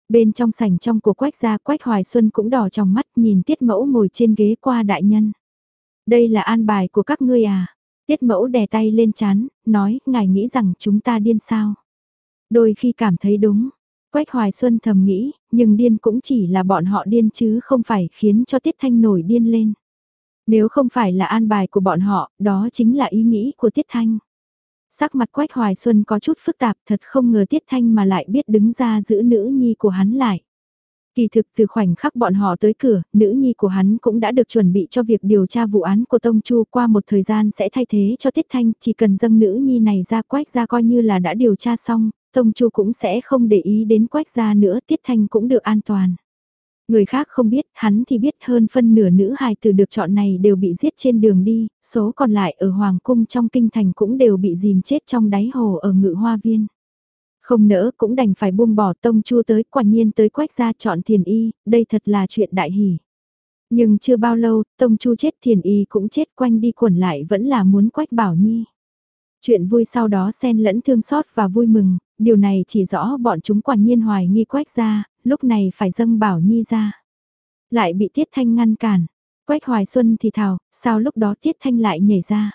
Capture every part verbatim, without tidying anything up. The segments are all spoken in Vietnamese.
Bên trong sảnh trong của Quách gia, Quách Hoài Xuân cũng đỏ trong mắt nhìn Tiết Mẫu ngồi trên ghế qua đại nhân. Đây là an bài của các ngươi à? Tiết Mẫu đè tay lên trán, nói, ngài nghĩ rằng chúng ta điên sao? Đôi khi cảm thấy đúng. Quách Hoài Xuân thầm nghĩ, nhưng điên cũng chỉ là bọn họ điên chứ không phải khiến cho Tiết Thanh nổi điên lên. Nếu không phải là an bài của bọn họ, đó chính là ý nghĩ của Tiết Thanh. Sắc mặt Quách Hoài Xuân có chút phức tạp, thật không ngờ Tiết Thanh mà lại biết đứng ra giữ nữ nhi của hắn lại. Kỳ thực từ khoảnh khắc bọn họ tới cửa, nữ nhi của hắn cũng đã được chuẩn bị cho việc điều tra vụ án của Tông Chu, qua một thời gian sẽ thay thế cho Tiết Thanh, chỉ cần dâng nữ nhi này ra Quách gia coi như là đã điều tra xong, Tông Chu cũng sẽ không để ý đến Quách gia nữa, Tiết Thanh cũng được an toàn. Người khác không biết, hắn thì biết, hơn phân nửa nữ hài tử được chọn này đều bị giết trên đường đi, số còn lại ở Hoàng cung trong kinh thành cũng đều bị dìm chết trong đáy hồ ở Ngự Hoa Viên. Không nỡ cũng đành phải buông bỏ. Tông Chu tới, quả nhiên tới Quách gia chọn Thiền Y, đây thật là chuyện đại hỷ. Nhưng chưa bao lâu, Tông Chu chết, Thiền Y cũng chết, quanh đi quẩn lại vẫn là muốn Quách Bảo Nhi. Chuyện vui sau đó xen lẫn thương xót và vui mừng, điều này chỉ rõ bọn chúng quả nhiên hoài nghi Quách gia, lúc này phải dâng Bảo Nhi ra. Lại bị Tiết Thanh ngăn cản. Quách Hoài Xuân thì thào, sao lúc đó Tiết Thanh lại nhảy ra?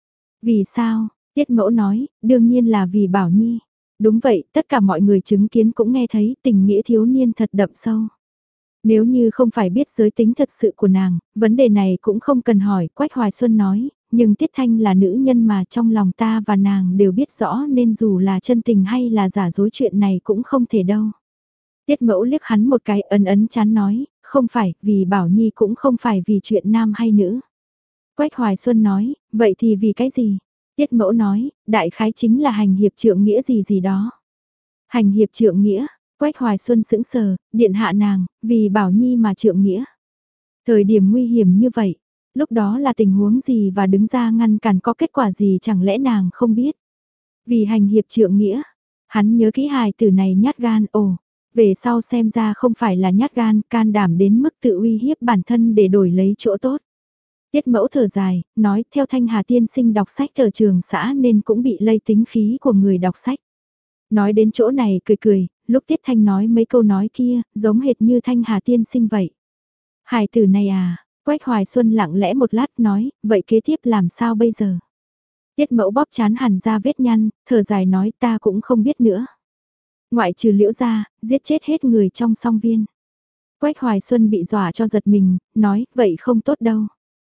Vì sao? Tiết Mẫu nói, đương nhiên là vì Bảo Nhi. Đúng vậy, tất cả mọi người chứng kiến cũng nghe thấy tình nghĩa thiếu niên thật đậm sâu. Nếu như không phải biết giới tính thật sự của nàng, vấn đề này cũng không cần hỏi, Quách Hoài Xuân nói, nhưng Tiết Thanh là nữ nhân mà trong lòng ta và nàng đều biết rõ nên dù là chân tình hay là giả dối chuyện này cũng không thể đâu. Tiết Mẫu liếc hắn một cái ấn ấn chán nói, không phải, vì Bảo Nhi cũng không phải vì chuyện nam hay nữ. Quách Hoài Xuân nói, vậy thì vì cái gì? Tiết Mẫu nói, đại khái chính là hành hiệp trượng nghĩa gì gì đó. Hành hiệp trượng nghĩa, Quách Hoài Xuân sững sờ, điện hạ nàng, vì Bảo Nhi mà trượng nghĩa. Thời điểm nguy hiểm như vậy, lúc đó là tình huống gì và đứng ra ngăn cản có kết quả gì chẳng lẽ nàng không biết. Vì hành hiệp trượng nghĩa, hắn nhớ kỹ hài tử này nhát gan, ồ, về sau xem ra không phải là nhát gan, can đảm đến mức tự uy hiếp bản thân để đổi lấy chỗ tốt. Tiết Mẫu thở dài, nói theo Thanh Hà tiên sinh đọc sách ở trường xã nên cũng bị lây tính khí của người đọc sách. Nói đến chỗ này cười cười, lúc Tiết Thanh nói mấy câu nói kia, giống hệt như Thanh Hà tiên sinh vậy. Hài tử này à, Quách Hoài Xuân lặng lẽ một lát nói, vậy kế tiếp làm sao bây giờ? Tiết Mẫu bóp chán hẳn ra vết nhăn, thở dài nói ta cũng không biết nữa. Ngoại trừ Liễu gia, giết chết hết người trong song viên. Quách Hoài Xuân bị dọa cho giật mình, nói, vậy không tốt đâu.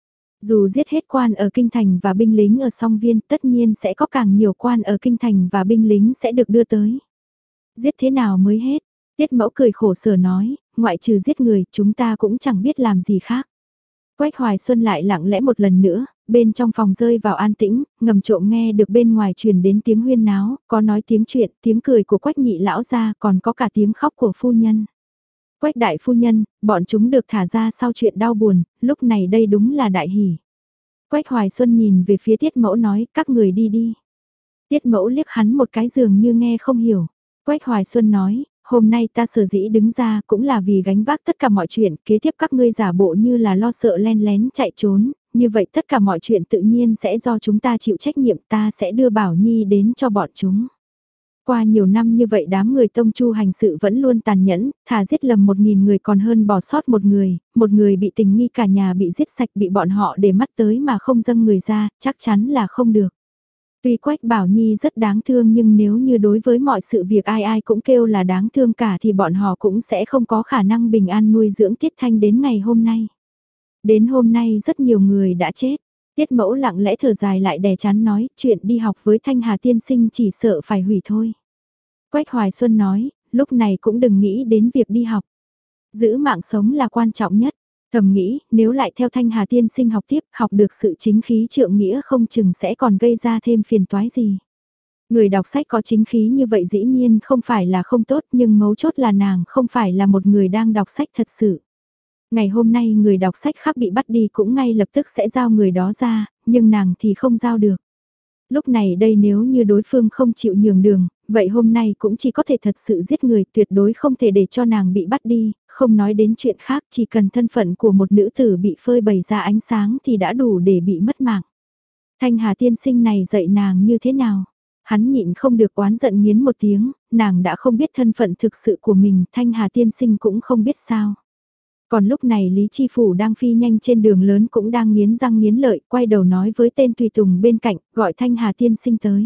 Dù giết hết quan ở kinh thành và binh lính ở song viên, tất nhiên sẽ có càng nhiều quan ở kinh thành và binh lính sẽ được đưa tới. Giết thế nào mới hết? Tiết Mẫu cười khổ sở nói, ngoại trừ giết người, chúng ta cũng chẳng biết làm gì khác. Quách Hoài Xuân lại lặng lẽ một lần nữa, bên trong phòng rơi vào an tĩnh, ngầm trộm nghe được bên ngoài truyền đến tiếng huyên náo, có nói tiếng chuyện, tiếng cười của Quách nhị lão gia, còn có cả tiếng khóc của phu nhân. Quách đại phu nhân, bọn chúng được thả ra sau chuyện đau buồn, lúc này đây đúng là đại hỷ. Quách Hoài Xuân nhìn về phía Tiết Mẫu nói, các người đi đi. Tiết Mẫu liếc hắn một cái dường như nghe không hiểu. Quách Hoài Xuân nói, hôm nay ta sở dĩ đứng ra cũng là vì gánh vác tất cả mọi chuyện, kế tiếp các ngươi giả bộ như là lo sợ len lén chạy trốn, như vậy tất cả mọi chuyện tự nhiên sẽ do chúng ta chịu trách nhiệm, ta sẽ đưa Bảo Nhi đến cho bọn chúng. Qua nhiều năm như vậy đám người Tông Chu hành sự vẫn luôn tàn nhẫn, thà giết lầm một nghìn người còn hơn bỏ sót một người, một người bị tình nghi cả nhà bị giết sạch bị bọn họ để mắt tới mà không dâng người ra, chắc chắn là không được. Tuy Quách Bảo Nhi rất đáng thương nhưng nếu như đối với mọi sự việc ai ai cũng kêu là đáng thương cả thì bọn họ cũng sẽ không có khả năng bình an nuôi dưỡng Tiết Thanh đến ngày hôm nay. Đến hôm nay rất nhiều người đã chết. Tiết Mẫu lặng lẽ thở dài lại đè chán nói, chuyện đi học với Thanh Hà tiên sinh chỉ sợ phải hủy thôi. Quách Hoài Xuân nói, lúc này cũng đừng nghĩ đến việc đi học. Giữ mạng sống là quan trọng nhất. Thầm nghĩ, nếu lại theo Thanh Hà tiên sinh học tiếp, học được sự chính khí trượng nghĩa không chừng sẽ còn gây ra thêm phiền toái gì. Người đọc sách có chính khí như vậy dĩ nhiên không phải là không tốt nhưng mấu chốt là nàng không phải là một người đang đọc sách thật sự. Ngày hôm nay người đọc sách khác bị bắt đi cũng ngay lập tức sẽ giao người đó ra, nhưng nàng thì không giao được. Lúc này đây nếu như đối phương không chịu nhường đường, vậy hôm nay cũng chỉ có thể thật sự giết người, tuyệt đối không thể để cho nàng bị bắt đi, không nói đến chuyện khác, chỉ cần thân phận của một nữ tử bị phơi bày ra ánh sáng thì đã đủ để bị mất mạng. Thanh Hà tiên sinh này dạy nàng như thế nào? Hắn nhịn không được oán giận nghiến một tiếng, nàng đã không biết thân phận thực sự của mình, Thanh Hà tiên sinh cũng không biết sao. Còn lúc này Lý Chi Phủ đang phi nhanh trên đường lớn cũng đang nghiến răng nghiến lợi, quay đầu nói với tên tùy tùng bên cạnh, gọi Thanh Hà tiên sinh tới.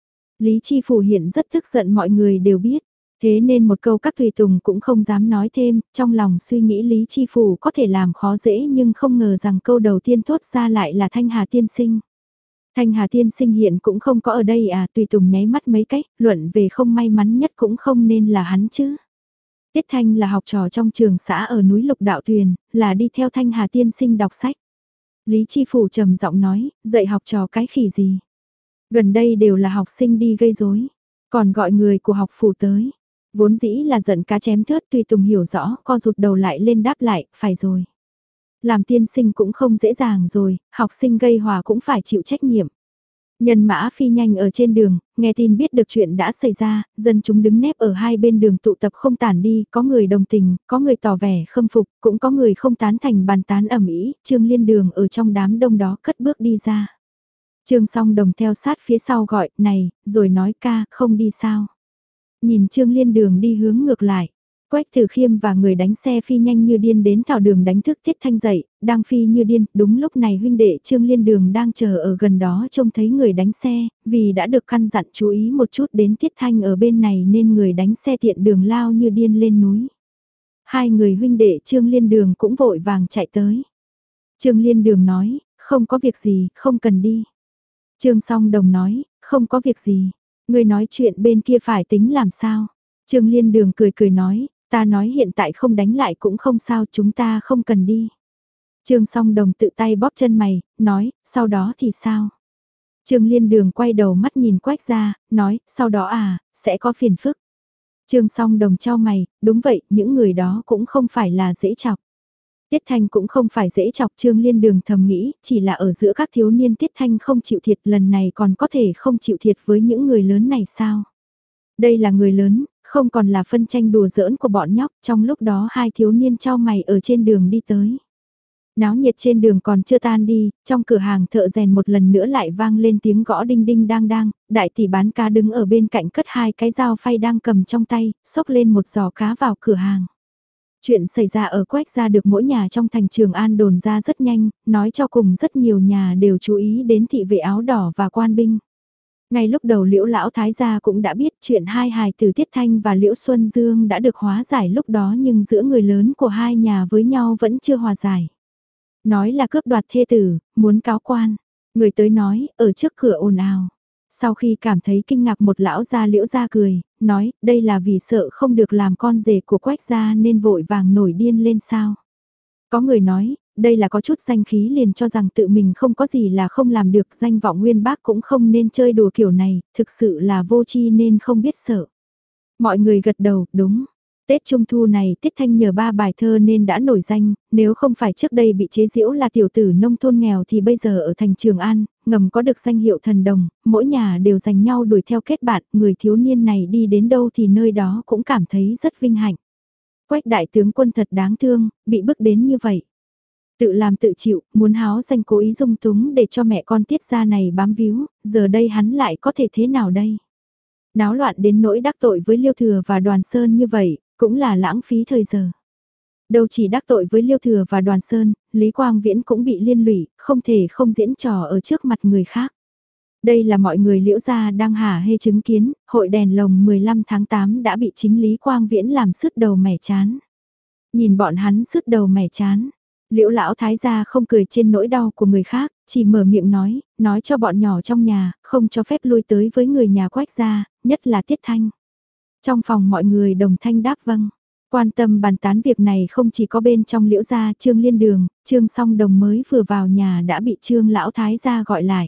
Lý Chi Phủ hiện rất tức giận mọi người đều biết, thế nên một câu các tùy tùng cũng không dám nói thêm, trong lòng suy nghĩ Lý Chi Phủ có thể làm khó dễ nhưng không ngờ rằng câu đầu tiên thốt ra lại là Thanh Hà tiên sinh. Thanh Hà tiên sinh hiện cũng không có ở đây à, tùy tùng nháy mắt mấy cách, luận về không may mắn nhất cũng không nên là hắn chứ. Tiết Thanh là học trò trong trường xã ở núi Lục Đạo Tuyền, là đi theo Thanh Hà tiên sinh đọc sách. Lý Chi Phủ trầm giọng nói, dạy học trò cái khỉ gì. Gần đây đều là học sinh đi gây rối, còn gọi người của học phủ tới. Vốn dĩ là giận cá chém thớt, tùy tùng hiểu rõ, co rụt đầu lại lên đáp lại, phải rồi. Làm tiên sinh cũng không dễ dàng rồi, học sinh gây hòa cũng phải chịu trách nhiệm. Nhân mã phi nhanh ở trên đường, nghe tin biết được chuyện đã xảy ra, dân chúng đứng nép ở hai bên đường tụ tập không tản đi, có người đồng tình, có người tỏ vẻ khâm phục, cũng có người không tán thành bàn tán ầm ĩ. Trương Liên Đường ở trong đám đông đó cất bước đi ra. Trương Song Đồng theo sát phía sau gọi, này, rồi nói ca, không đi sao. Nhìn Trương Liên Đường đi hướng ngược lại. Quách Tử Khiêm và người đánh xe phi nhanh như điên đến thảo đường đánh thức Tiết Thanh dậy, đang phi như điên, đúng lúc này huynh đệ Trương Liên Đường đang chờ ở gần đó trông thấy người đánh xe, vì đã được căn dặn chú ý một chút đến Tiết Thanh ở bên này nên người đánh xe tiện đường lao như điên lên núi. Hai người huynh đệ Trương Liên Đường cũng vội vàng chạy tới. Trương Liên Đường nói, không có việc gì, không cần đi. Trương Song Đồng nói, không có việc gì, người nói chuyện bên kia phải tính làm sao. Trương Liên Đường cười cười nói, ta nói hiện tại không đánh lại cũng không sao, chúng ta không cần đi. Trương Song Đồng tự tay bóp chân mày, nói, sau đó thì sao? Trương Liên Đường quay đầu mắt nhìn Quách ra, nói, sau đó à, sẽ có phiền phức. Trương Song Đồng trao mày, đúng vậy, những người đó cũng không phải là dễ chọc. Tiết Thanh cũng không phải dễ chọc, Trương Liên Đường thầm nghĩ, chỉ là ở giữa các thiếu niên Tiết Thanh không chịu thiệt, lần này còn có thể không chịu thiệt với những người lớn này sao? Đây là người lớn, không còn là phân tranh đùa giỡn của bọn nhóc, trong lúc đó hai thiếu niên trao mày ở trên đường đi tới. Náo nhiệt trên đường còn chưa tan đi, trong cửa hàng thợ rèn một lần nữa lại vang lên tiếng gõ đinh đinh đang đang, đại tỷ bán cá đứng ở bên cạnh cất hai cái dao phay đang cầm trong tay, xốc lên một giò cá vào cửa hàng. Chuyện xảy ra ở Quách gia được mỗi nhà trong thành Trường An đồn ra rất nhanh, nói cho cùng rất nhiều nhà đều chú ý đến thị vệ áo đỏ và quan binh. Ngay lúc đầu Liễu Lão Thái gia cũng đã biết chuyện hai hài tử Tiết Thanh và Liễu Xuân Dương đã được hóa giải lúc đó, nhưng giữa người lớn của hai nhà với nhau vẫn chưa hòa giải. Nói là cướp đoạt thê tử, muốn cáo quan. Người tới nói, ở trước cửa ồn ào. Sau khi cảm thấy kinh ngạc một lão gia Liễu gia cười, nói, đây là vì sợ không được làm con rể của Quách gia nên vội vàng nổi điên lên sao. Có người nói, đây là có chút danh khí liền cho rằng tự mình không có gì là không làm được, danh vọng nguyên bác cũng không nên chơi đùa kiểu này, thực sự là vô tri nên không biết sợ. Mọi người gật đầu, đúng. Tết Trung Thu này Tiết Thanh nhờ ba bài thơ nên đã nổi danh, nếu không phải trước đây bị chế giễu là tiểu tử nông thôn nghèo thì bây giờ ở thành Trường An, ngầm có được danh hiệu thần đồng, mỗi nhà đều giành nhau đuổi theo kết bạn, người thiếu niên này đi đến đâu thì nơi đó cũng cảm thấy rất vinh hạnh. Quách đại tướng quân thật đáng thương, bị bức đến như vậy. Tự làm tự chịu, muốn háo danh cố ý dung túng để cho mẹ con Tiết gia này bám víu, giờ đây hắn lại có thể thế nào đây? Náo loạn đến nỗi đắc tội với Liêu Thừa và Đoàn Sơn như vậy, cũng là lãng phí thời giờ. Đâu chỉ đắc tội với Liêu Thừa và Đoàn Sơn, Lý Quang Viễn cũng bị liên lụy, không thể không diễn trò ở trước mặt người khác. Đây là mọi người Liễu gia đang hả hê chứng kiến, hội đèn lồng mười lăm tháng tám đã bị chính Lý Quang Viễn làm sứt đầu mẻ chán. Nhìn bọn hắn sứt đầu mẻ chán, Liễu lão thái gia không cười trên nỗi đau của người khác, chỉ mở miệng nói, nói cho bọn nhỏ trong nhà, không cho phép lui tới với người nhà Quách gia, nhất là Tiết Thanh. Trong phòng mọi người đồng thanh đáp vâng. Quan tâm bàn tán việc này không chỉ có bên trong Liễu gia, Trương Liên Đường, Trương Song Đồng mới vừa vào nhà đã bị Trương lão thái gia gọi lại.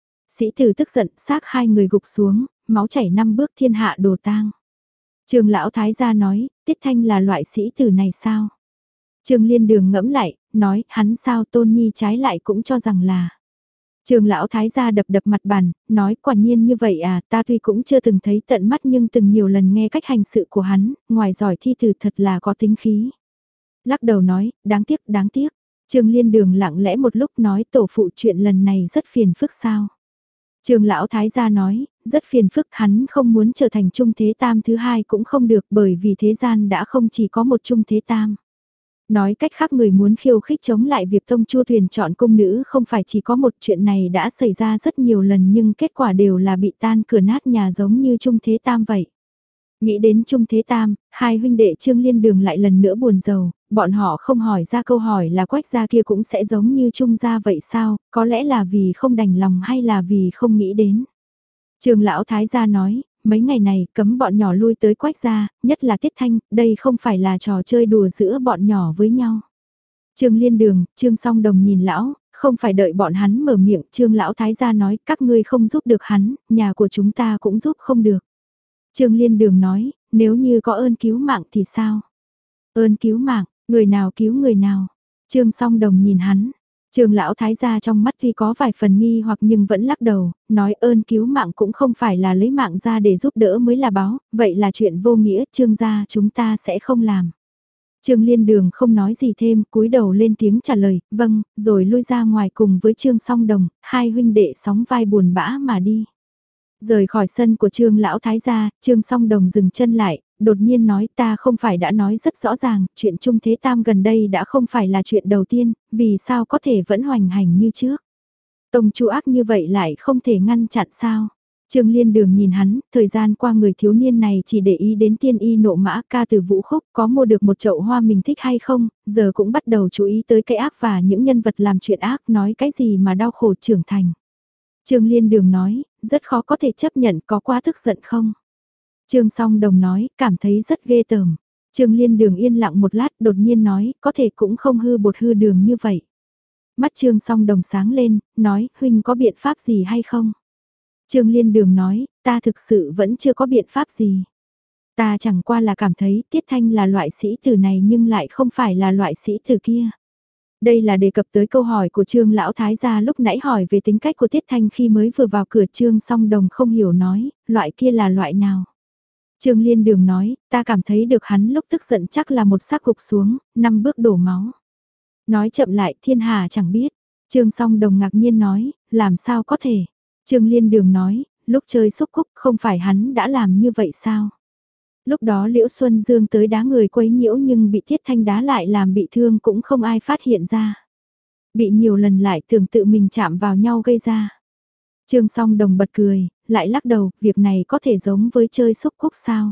Sĩ tử tức giận, xác hai người gục xuống, máu chảy năm bước, thiên hạ đồ tang. Trương lão thái gia nói, Tiết Thanh là loại sĩ tử này sao? Trương Liên Đường ngẫm lại, nói, hắn sao Tôn Nhi trái lại cũng cho rằng là. Trương lão thái gia đập đập mặt bàn, nói, quả nhiên như vậy à, ta tuy cũng chưa từng thấy tận mắt nhưng từng nhiều lần nghe cách hành sự của hắn, ngoài giỏi thi từ thật là có tính khí. Lắc đầu nói, đáng tiếc, đáng tiếc. Trương Liên Đường lặng lẽ một lúc nói, tổ phụ chuyện lần này rất phiền phức sao. Trương lão thái gia nói, rất phiền phức, hắn không muốn trở thành Trung Thế Tam thứ hai cũng không được bởi vì thế gian đã không chỉ có một Trung Thế Tam. Nói cách khác người muốn khiêu khích chống lại việc Tông Chu Thuyền chọn cung nữ không phải chỉ có một, chuyện này đã xảy ra rất nhiều lần nhưng kết quả đều là bị tan cửa nát nhà giống như Trung Thế Tam vậy. Nghĩ đến Trung Thế Tam, hai huynh đệ Trương Liên Đường lại lần nữa buồn rầu, bọn họ không hỏi ra câu hỏi là Quách gia kia cũng sẽ giống như Trung gia vậy sao, có lẽ là vì không đành lòng hay là vì không nghĩ đến. Trương lão thái gia nói, mấy ngày này cấm bọn nhỏ lui tới Quách gia, nhất là Tiết Thanh, đây không phải là trò chơi đùa giữa bọn nhỏ với nhau. Trương Liên Đường, Trương Song Đồng nhìn lão, không phải đợi bọn hắn mở miệng, Trương lão thái gia nói, các ngươi không giúp được hắn, nhà của chúng ta cũng giúp không được. Trương Liên Đường nói, nếu như có ơn cứu mạng thì sao? Ơn cứu mạng, người nào cứu người nào? Trương Song Đồng nhìn hắn. Trương lão thái gia trong mắt tuy có vài phần nghi hoặc nhưng vẫn lắc đầu, nói ơn cứu mạng cũng không phải là lấy mạng ra để giúp đỡ mới là báo, vậy là chuyện vô nghĩa, Trương gia chúng ta sẽ không làm. Trương Liên Đường không nói gì thêm, cúi đầu lên tiếng trả lời, vâng, rồi lui ra ngoài cùng với Trương Song Đồng, hai huynh đệ sóng vai buồn bã mà đi. Rời khỏi sân của Trương lão thái gia, Trương Song Đồng dừng chân lại, đột nhiên nói ta không phải đã nói rất rõ ràng, chuyện Trung Thế Tam gần đây đã không phải là chuyện đầu tiên, vì sao có thể vẫn hoành hành như trước. Tông Chu ác như vậy lại không thể ngăn chặn sao. Trương Liên Đường nhìn hắn, thời gian qua người thiếu niên này chỉ để ý đến tiên y nộ mã ca từ vũ khúc có mua được một chậu hoa mình thích hay không, giờ cũng bắt đầu chú ý tới cái ác và những nhân vật làm chuyện ác nói cái gì mà đau khổ trưởng thành. Trương Liên Đường nói, rất khó có thể chấp nhận có quá tức giận không? Trương Song Đồng nói, cảm thấy rất ghê tởm. Trương Liên Đường yên lặng một lát đột nhiên nói, có thể cũng không hư bột hư đường như vậy. Mắt Trương Song Đồng sáng lên, nói, huynh có biện pháp gì hay không? Trương Liên Đường nói, ta thực sự vẫn chưa có biện pháp gì. Ta chẳng qua là cảm thấy Tiết Thanh là loại sĩ tử này nhưng lại không phải là loại sĩ tử kia. Đây là đề cập tới câu hỏi của Trương Lão Thái gia lúc nãy hỏi về tính cách của Tiết Thanh khi mới vừa vào cửa. Trương Song Đồng không hiểu nói, loại kia là loại nào. Trương Liên Đường nói, ta cảm thấy được hắn lúc tức giận chắc là một xác gục xuống, năm bước đổ máu. Nói chậm lại thiên hà chẳng biết. Trương Song Đồng ngạc nhiên nói, làm sao có thể. Trương Liên Đường nói, lúc chơi xúc cúc không phải hắn đã làm như vậy sao? Lúc đó Liễu Xuân Dương tới đá người quấy nhiễu nhưng bị Tiết Thanh đá lại làm bị thương cũng không ai phát hiện ra. Bị nhiều lần lại tưởng tự mình chạm vào nhau gây ra. Trương Song Đồng bật cười, lại lắc đầu, việc này có thể giống với chơi xúc cúc sao?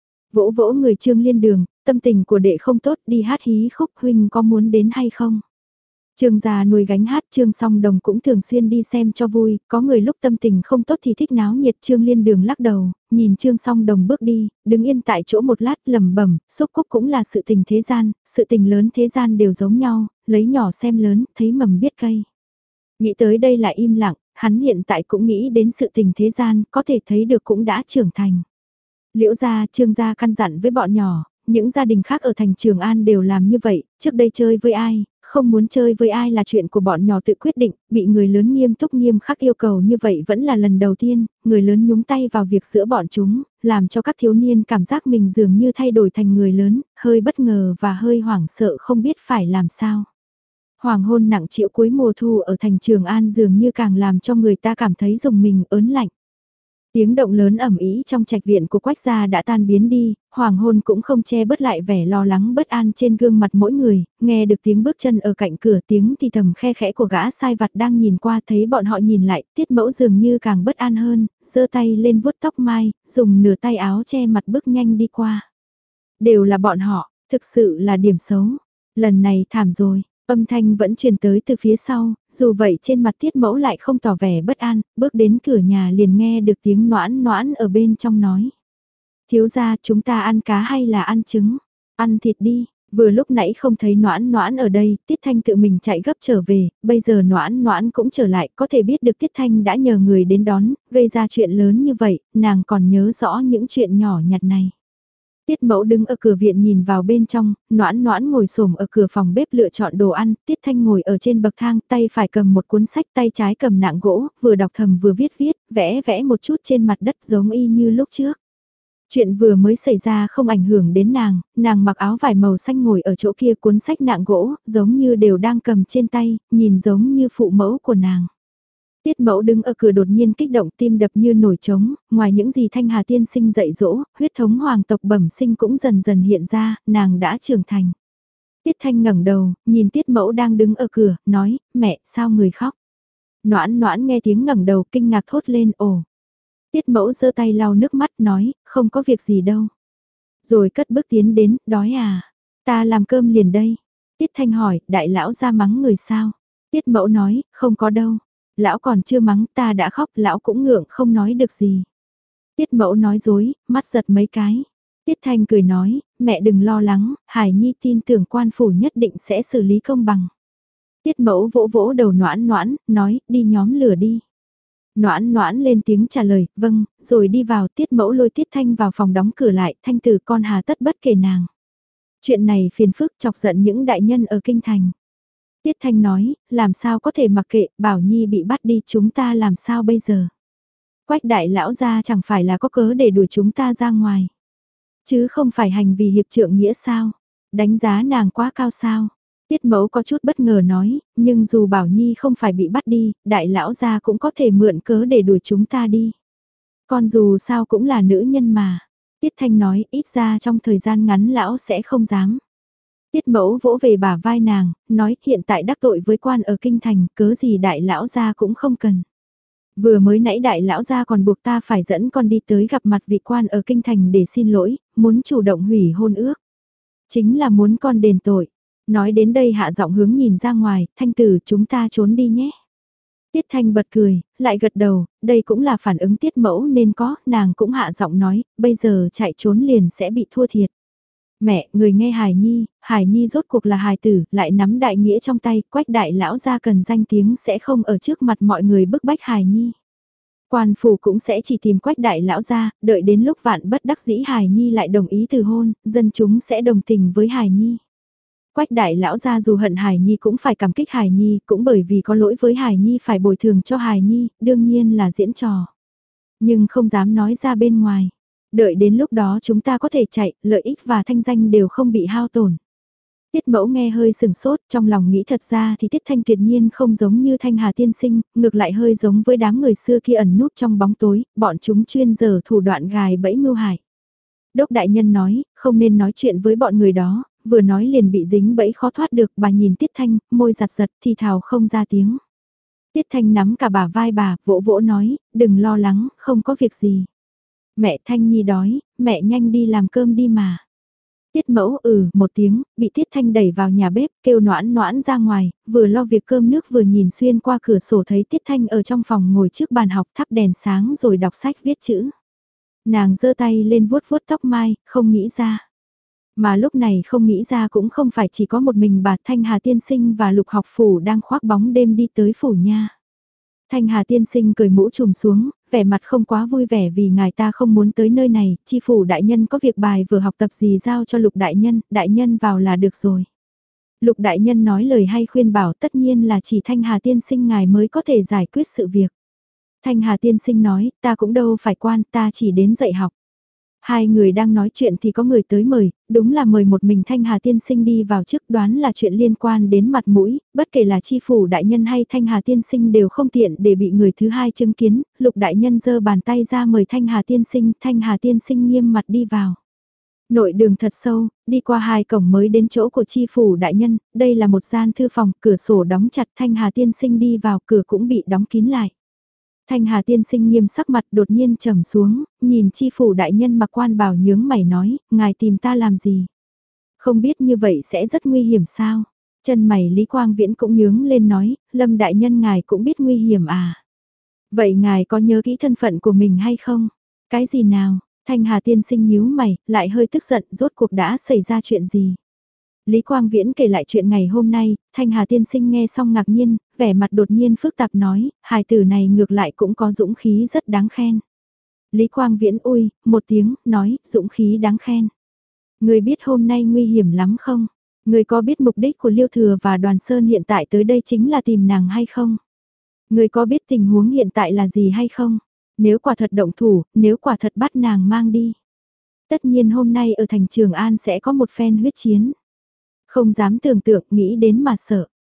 Vỗ vỗ người Trương Liên Đường, tâm tình của đệ không tốt đi hát hí khúc huynh có muốn đến hay không? Trương gia nuôi gánh hát, Trương Song Đồng cũng thường xuyên đi xem cho vui, có người lúc tâm tình không tốt thì thích náo nhiệt. Trương Liên Đường lắc đầu, nhìn Trương Song Đồng bước đi, đứng yên tại chỗ một lát lẩm bẩm, xúc cúc cũng là sự tình thế gian, sự tình lớn thế gian đều giống nhau, lấy nhỏ xem lớn, thấy mầm biết cây. Nghĩ tới đây lại im lặng, hắn hiện tại cũng nghĩ đến sự tình thế gian, có thể thấy được cũng đã trưởng thành. Liễu gia, Trương gia căn dặn với bọn nhỏ, những gia đình khác ở thành Trường An đều làm như vậy, trước đây chơi với ai, không muốn chơi với ai là chuyện của bọn nhỏ tự quyết định, bị người lớn nghiêm túc nghiêm khắc yêu cầu như vậy vẫn là lần đầu tiên, người lớn nhúng tay vào việc giữa bọn chúng, làm cho các thiếu niên cảm giác mình dường như thay đổi thành người lớn, hơi bất ngờ và hơi hoảng sợ không biết phải làm sao. Hoàng hôn nặng trĩu cuối mùa thu ở thành Trường An dường như càng làm cho người ta cảm thấy rùng mình ớn lạnh. Tiếng động lớn ầm ĩ trong trạch viện của Quách gia đã tan biến đi, hoàng hôn cũng không che bớt lại vẻ lo lắng bất an trên gương mặt mỗi người, nghe được tiếng bước chân ở cạnh cửa, tiếng thì thầm khe khẽ của gã sai vặt đang nhìn qua, thấy bọn họ nhìn lại, Tiết Mẫu dường như càng bất an hơn, giơ tay lên vuốt tóc mai, dùng nửa tay áo che mặt bước nhanh đi qua. Đều là bọn họ, thực sự là điểm xấu. Lần này thảm rồi. Âm thanh vẫn truyền tới từ phía sau, dù vậy trên mặt Tiết Mẫu lại không tỏ vẻ bất an, bước đến cửa nhà liền nghe được tiếng noãn noãn ở bên trong nói. Thiếu gia, chúng ta ăn cá hay là ăn trứng? Ăn thịt đi, vừa lúc nãy không thấy noãn noãn ở đây, Tiết Thanh tự mình chạy gấp trở về, bây giờ noãn noãn cũng trở lại, có thể biết được Tiết Thanh đã nhờ người đến đón, gây ra chuyện lớn như vậy, nàng còn nhớ rõ những chuyện nhỏ nhặt này. Tiết Mẫu đứng ở cửa viện nhìn vào bên trong, noãn noãn ngồi xổm ở cửa phòng bếp lựa chọn đồ ăn, Tiết Thanh ngồi ở trên bậc thang, tay phải cầm một cuốn sách, tay trái cầm nạng gỗ, vừa đọc thầm vừa viết viết, vẽ vẽ một chút trên mặt đất giống y như lúc trước. Chuyện vừa mới xảy ra không ảnh hưởng đến nàng, nàng mặc áo vải màu xanh ngồi ở chỗ kia, cuốn sách nạng gỗ, giống như đều đang cầm trên tay, nhìn giống như phụ mẫu của nàng. Tiết Mẫu đứng ở cửa đột nhiên kích động, tim đập như nổi trống, ngoài những gì Thanh Hà tiên sinh dạy dỗ, huyết thống hoàng tộc bẩm sinh cũng dần dần hiện ra, nàng đã trưởng thành. Tiết Thanh ngẩng đầu, nhìn Tiết Mẫu đang đứng ở cửa, nói, mẹ, sao người khóc? Noãn Noãn nghe tiếng ngẩng đầu kinh ngạc thốt lên, ồ. Tiết Mẫu giơ tay lau nước mắt, nói, không có việc gì đâu. Rồi cất bước tiến đến, đói à? Ta làm cơm liền đây. Tiết Thanh hỏi, đại lão ra mắng người sao? Tiết Mẫu nói, không có đâu. Lão còn chưa mắng, ta đã khóc, lão cũng ngượng không nói được gì. Tiết Mẫu nói dối, mắt giật mấy cái. Tiết Thanh cười nói, mẹ đừng lo lắng, Hải Nhi tin tưởng quan phủ nhất định sẽ xử lý công bằng. Tiết Mẫu vỗ vỗ đầu Noãn Noãn, nói, đi nhóm lửa đi. Noãn Noãn lên tiếng trả lời, vâng, rồi đi vào. Tiết Mẫu lôi Tiết Thanh vào phòng đóng cửa lại, Thanh từ con hà tất bất kể nàng. Chuyện này phiền phức chọc giận những đại nhân ở kinh thành. Tiết Thanh nói, làm sao có thể mặc kệ, Bảo Nhi bị bắt đi chúng ta làm sao bây giờ. Quách đại lão ra chẳng phải là có cớ để đuổi chúng ta ra ngoài. Chứ không phải hành vì hiệp trượng nghĩa sao, đánh giá nàng quá cao sao. Tiết Mẫu có chút bất ngờ nói, nhưng dù Bảo Nhi không phải bị bắt đi, đại lão gia cũng có thể mượn cớ để đuổi chúng ta đi. Còn dù sao cũng là nữ nhân mà. Tiết Thanh nói, ít ra trong thời gian ngắn lão sẽ không dám. Tiết Mẫu vỗ về bả vai nàng, nói hiện tại đắc tội với quan ở kinh thành, cớ gì đại lão gia cũng không cần. Vừa mới nãy đại lão gia còn buộc ta phải dẫn con đi tới gặp mặt vị quan ở kinh thành để xin lỗi, muốn chủ động hủy hôn ước. Chính là muốn con đền tội. Nói đến đây hạ giọng hướng nhìn ra ngoài, Thanh tử chúng ta trốn đi nhé. Tiết Thanh bật cười, lại gật đầu, đây cũng là phản ứng Tiết Mẫu nên có, nàng cũng hạ giọng nói, bây giờ chạy trốn liền sẽ bị thua thiệt. Mẹ, người nghe Hải Nhi, Hải Nhi rốt cuộc là hài tử, lại nắm đại nghĩa trong tay, Quách đại lão ra cần danh tiếng sẽ không ở trước mặt mọi người bức bách Hải Nhi. Quan phủ cũng sẽ chỉ tìm Quách đại lão ra, đợi đến lúc vạn bất đắc dĩ Hải Nhi lại đồng ý từ hôn, dân chúng sẽ đồng tình với Hải Nhi. Quách đại lão gia dù hận Hải Nhi cũng phải cảm kích Hải Nhi, cũng bởi vì có lỗi với Hải Nhi phải bồi thường cho Hải Nhi, đương nhiên là diễn trò. Nhưng không dám nói ra bên ngoài. Đợi đến lúc đó chúng ta có thể chạy, lợi ích và thanh danh đều không bị hao tổn. Tiết Mẫu nghe hơi sừng sốt, trong lòng nghĩ thật ra thì Tiết Thanh tuyệt nhiên không giống như Thanh Hà tiên sinh, ngược lại hơi giống với đám người xưa kia ẩn núp trong bóng tối, bọn chúng chuyên giở thủ đoạn gài bẫy mưu hại. Đốc đại nhân nói, không nên nói chuyện với bọn người đó, vừa nói liền bị dính bẫy khó thoát được, bà nhìn Tiết Thanh, môi giặt giật thì thào không ra tiếng. Tiết Thanh nắm cả bà vai bà, vỗ vỗ nói, đừng lo lắng, không có việc gì. Mẹ Thanh Nhi đói, mẹ nhanh đi làm cơm đi mà. Tiết Mẫu ừ một tiếng, bị Tiết Thanh đẩy vào nhà bếp, kêu Noãn Noãn ra ngoài, vừa lo việc cơm nước vừa nhìn xuyên qua cửa sổ thấy Tiết Thanh ở trong phòng ngồi trước bàn học thắp đèn sáng rồi đọc sách viết chữ. Nàng giơ tay lên vuốt vuốt tóc mai, không nghĩ ra. Mà lúc này không nghĩ ra cũng không phải chỉ có một mình bà Thanh Hà tiên sinh và Lục học phủ đang khoác bóng đêm đi tới phủ nha. Thanh Hà tiên sinh cởi mũ trùm xuống, vẻ mặt không quá vui vẻ vì ngài ta không muốn tới nơi này, chi phủ đại nhân có việc bài vừa học tập gì giao cho Lục đại nhân, đại nhân vào là được rồi. Lục đại nhân nói lời hay khuyên bảo tất nhiên là chỉ Thanh Hà tiên sinh ngài mới có thể giải quyết sự việc. Thanh Hà tiên sinh nói, ta cũng đâu phải quan, ta chỉ đến dạy học. Hai người đang nói chuyện thì có người tới mời, đúng là mời một mình Thanh Hà tiên sinh đi vào trước, đoán là chuyện liên quan đến mặt mũi, bất kể là chi phủ đại nhân hay Thanh Hà tiên sinh đều không tiện để bị người thứ hai chứng kiến, Lục đại nhân giơ bàn tay ra mời Thanh Hà tiên sinh, Thanh Hà tiên sinh nghiêm mặt đi vào. Nội đường thật sâu, đi qua hai cổng mới đến chỗ của chi phủ đại nhân, đây là một gian thư phòng, cửa sổ đóng chặt, Thanh Hà tiên sinh đi vào, cửa cũng bị đóng kín lại. Thanh Hà tiên sinh nghiêm sắc mặt đột nhiên trầm xuống, nhìn chi phủ đại nhân mặc quan bào nhướng mày nói, ngài tìm ta làm gì? Không biết như vậy sẽ rất nguy hiểm sao? Chân mày Lý Quang Viễn cũng nhướng lên nói, Lâm đại nhân ngài cũng biết nguy hiểm à? Vậy ngài có nhớ kỹ thân phận của mình hay không? Cái gì nào? Thanh Hà tiên sinh nhíu mày, lại hơi tức giận, rốt cuộc đã xảy ra chuyện gì? Lý Quang Viễn kể lại chuyện ngày hôm nay, Thanh Hà tiên sinh nghe xong ngạc nhiên, vẻ mặt đột nhiên phức tạp nói, hài tử này ngược lại cũng có dũng khí rất đáng khen. Lý Quang Viễn ui, một tiếng, nói, dũng khí đáng khen. Người biết hôm nay nguy hiểm lắm không? Người có biết mục đích của Liêu Thừa và Đoàn Sơn hiện tại tới đây chính là tìm nàng hay không? Người có biết tình huống hiện tại là gì hay không? Nếu quả thật động thủ, nếu quả thật bắt nàng mang đi. Tất nhiên hôm nay ở thành Trường An sẽ có một phen huyết chiến. Không dám tưởng tượng nghĩ đến mà sợ.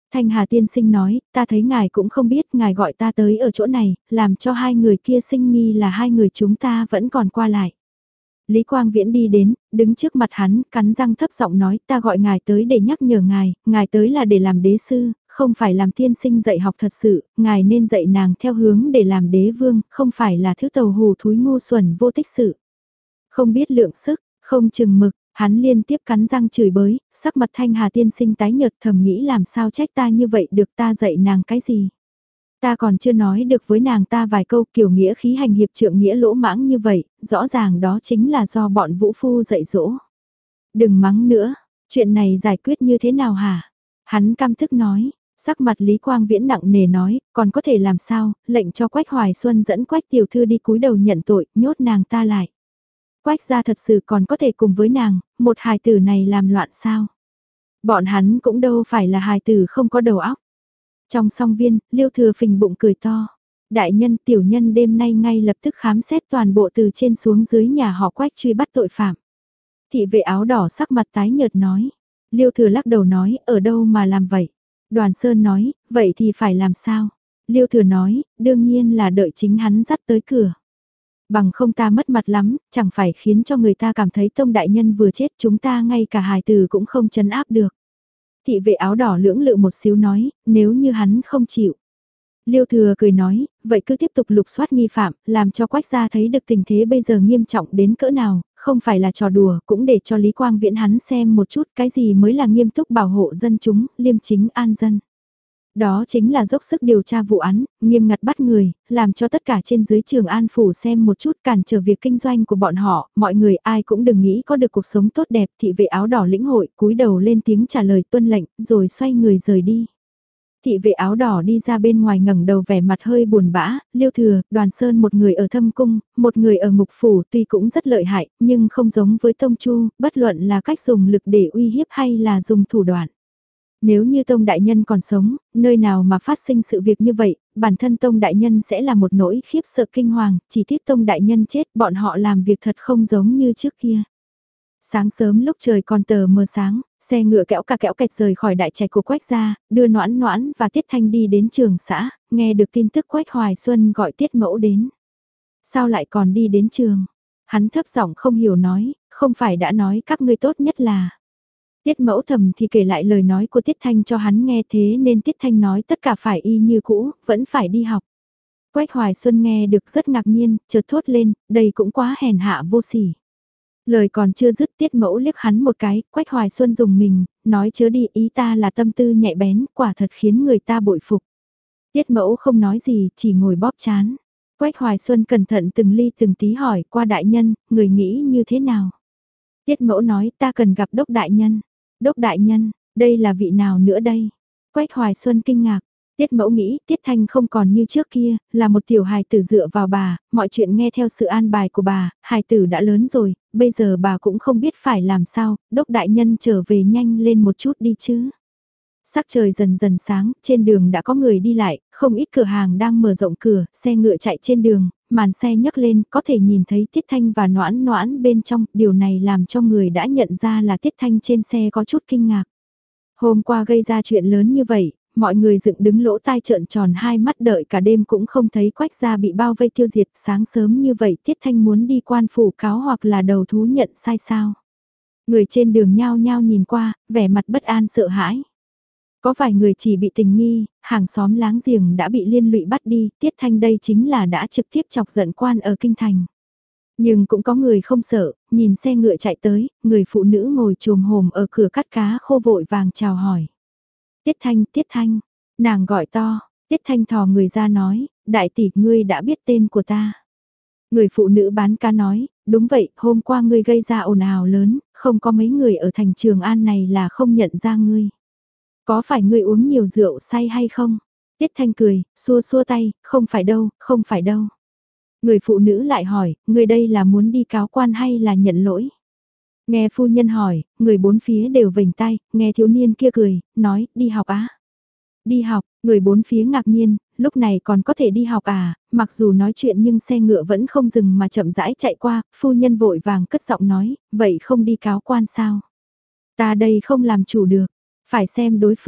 Thanh Hà tiên sinh nói, ta thấy ngài cũng không biết, ngài gọi ta tới ở chỗ này, làm cho hai người kia sinh nghi là hai người chúng ta vẫn còn qua lại. Lý Quang Viễn đi đến, đứng trước mặt hắn, cắn răng thấp giọng nói, ta gọi ngài tới để nhắc nhở ngài, ngài tới là để làm đế sư, không phải làm tiên sinh dạy học thật sự, ngài nên dạy nàng theo hướng để làm đế vương, không phải là thứ tàu hù thúi ngu xuẩn vô tích sự. Không biết lượng sức, không chừng mực, hắn liên tiếp cắn răng chửi bới, sắc mặt Thanh Hà tiên sinh tái nhợt, thầm nghĩ làm sao trách ta như vậy được, ta dạy nàng cái gì. Ta còn chưa nói được với nàng ta vài câu, kiểu nghĩa khí hành hiệp trượng nghĩa lỗ mãng như vậy, rõ ràng đó chính là do bọn vũ phu dạy dỗ. Đừng mắng nữa, chuyện này giải quyết như thế nào hả? Hắn căm thức nói, sắc mặt Lý Quang Viễn nặng nề nói, còn có thể làm sao, lệnh cho Quách Hoài Xuân dẫn Quách tiểu thư đi cúi đầu nhận tội, nhốt nàng ta lại. Quách gia thật sự còn có thể cùng với nàng, một hài tử này làm loạn sao? Bọn hắn cũng đâu phải là hài tử không có đầu óc. Trong song viên, Liêu Thừa phình bụng cười to. Đại nhân tiểu nhân đêm nay ngay lập tức khám xét toàn bộ từ trên xuống dưới nhà họ Quách truy bắt tội phạm. Thị vệ áo đỏ sắc mặt tái nhợt nói. Liêu Thừa lắc đầu nói, ở đâu mà làm vậy? Đoàn Sơn nói, vậy thì phải làm sao? Liêu Thừa nói, đương nhiên là đợi chính hắn dắt tới cửa. Bằng không ta mất mặt lắm, chẳng phải khiến cho người ta cảm thấy Tông đại nhân vừa chết, chúng ta ngay cả hài tử cũng không trấn áp được. Thị vệ áo đỏ lưỡng lự một xíu nói, nếu như hắn không chịu. Liêu Thừa cười nói, vậy cứ tiếp tục lục soát nghi phạm, làm cho Quách gia thấy được tình thế bây giờ nghiêm trọng đến cỡ nào, không phải là trò đùa, cũng để cho Lý Quang Viễn hắn xem một chút cái gì mới là nghiêm túc bảo hộ dân chúng, liêm chính an dân. Đó chính là dốc sức điều tra vụ án, nghiêm ngặt bắt người, làm cho tất cả trên dưới Trường An Phủ xem một chút cản trở việc kinh doanh của bọn họ, mọi người ai cũng đừng nghĩ có được cuộc sống tốt đẹp. Thị vệ áo đỏ lĩnh hội, cúi đầu lên tiếng trả lời tuân lệnh, rồi xoay người rời đi. Thị vệ áo đỏ đi ra bên ngoài ngẩng đầu vẻ mặt hơi buồn bã, Liêu Thừa, Đoàn Sơn một người ở thâm cung, một người ở ngục phủ tuy cũng rất lợi hại, nhưng không giống với Tông Chu, bất luận là cách dùng lực để uy hiếp hay là dùng thủ đoạn. Nếu như Tông Đại Nhân còn sống, nơi nào mà phát sinh sự việc như vậy, bản thân Tông Đại Nhân sẽ là một nỗi khiếp sợ kinh hoàng, chỉ tiếc Tông Đại Nhân chết, bọn họ làm việc thật không giống như trước kia. Sáng sớm lúc trời còn tờ mờ sáng, xe ngựa kẽo cả kẽo kẹt rời khỏi đại trạch của Quách gia, đưa Noãn Noãn và Tiết Thanh đi đến trường xã, nghe được tin tức Quách Hoài Xuân gọi Tiết Mẫu đến. Sao lại còn đi đến trường? Hắn thấp giọng không hiểu nói, không phải đã nói các ngươi tốt nhất là... Tiết Mẫu thầm thì kể lại lời nói của Tiết Thanh cho hắn nghe, thế nên Tiết Thanh nói tất cả phải y như cũ, vẫn phải đi học. Quách Hoài Xuân nghe được rất ngạc nhiên, chợt thốt lên, đây cũng quá hèn hạ vô sỉ. Lời còn chưa dứt, Tiết Mẫu liếc hắn một cái, Quách Hoài Xuân dùng mình, nói chớ đi, ý ta là tâm tư nhạy bén, quả thật khiến người ta bội phục. Tiết Mẫu không nói gì, chỉ ngồi bóp chán. Quách Hoài Xuân cẩn thận từng ly từng tí hỏi qua đại nhân, người nghĩ như thế nào? Tiết Mẫu nói ta cần gặp Đốc đại nhân. Đốc đại nhân, đây là vị nào nữa đây? Quách Hoài Xuân kinh ngạc. Tiết Mẫu nghĩ Tiết Thanh không còn như trước kia, là một tiểu hài tử dựa vào bà, mọi chuyện nghe theo sự an bài của bà, hài tử đã lớn rồi, bây giờ bà cũng không biết phải làm sao, Đốc đại nhân trở về nhanh lên một chút đi chứ. Sắc trời dần dần sáng, trên đường đã có người đi lại, không ít cửa hàng đang mở rộng cửa, xe ngựa chạy trên đường, màn xe nhấc lên, có thể nhìn thấy Tiết Thanh và Noãn Noãn bên trong, điều này làm cho người đã nhận ra là Tiết Thanh trên xe có chút kinh ngạc. Hôm qua gây ra chuyện lớn như vậy, mọi người dựng đứng lỗ tai trợn tròn hai mắt đợi cả đêm cũng không thấy Quách gia bị bao vây tiêu diệt, sáng sớm như vậy Tiết Thanh muốn đi quan phủ cáo hoặc là đầu thú nhận sai sao. Người trên đường nhao nhao nhìn qua, vẻ mặt bất an sợ hãi. Có vài người chỉ bị tình nghi, hàng xóm láng giềng đã bị liên lụy bắt đi, Tiết Thanh đây chính là đã trực tiếp chọc giận quan ở kinh thành. Nhưng cũng có người không sợ, nhìn xe ngựa chạy tới, người phụ nữ ngồi chồm hồm ở cửa cắt cá khô vội vàng chào hỏi. Tiết Thanh, Tiết Thanh, nàng gọi to, Tiết Thanh thò người ra nói, đại tỷ ngươi đã biết tên của ta. Người phụ nữ bán cá nói, đúng vậy, hôm qua ngươi gây ra ồn ào lớn, không có mấy người ở thành Trường An này là không nhận ra ngươi. Có phải ngươi uống nhiều rượu say hay không? Tiết Thanh cười, xua xua tay, không phải đâu, không phải đâu. Người phụ nữ lại hỏi, người đây là muốn đi cáo quan hay là nhận lỗi? Nghe phu nhân hỏi, người bốn phía đều vểnh tay, nghe thiếu niên kia cười, nói, đi học á. Đi học, người bốn phía ngạc nhiên, lúc này còn có thể đi học à, mặc dù nói chuyện nhưng xe ngựa vẫn không dừng mà chậm rãi chạy qua, phu nhân vội vàng cất giọng nói, vậy không đi cáo quan sao? Ta đây không làm chủ được, phải xem đối phương.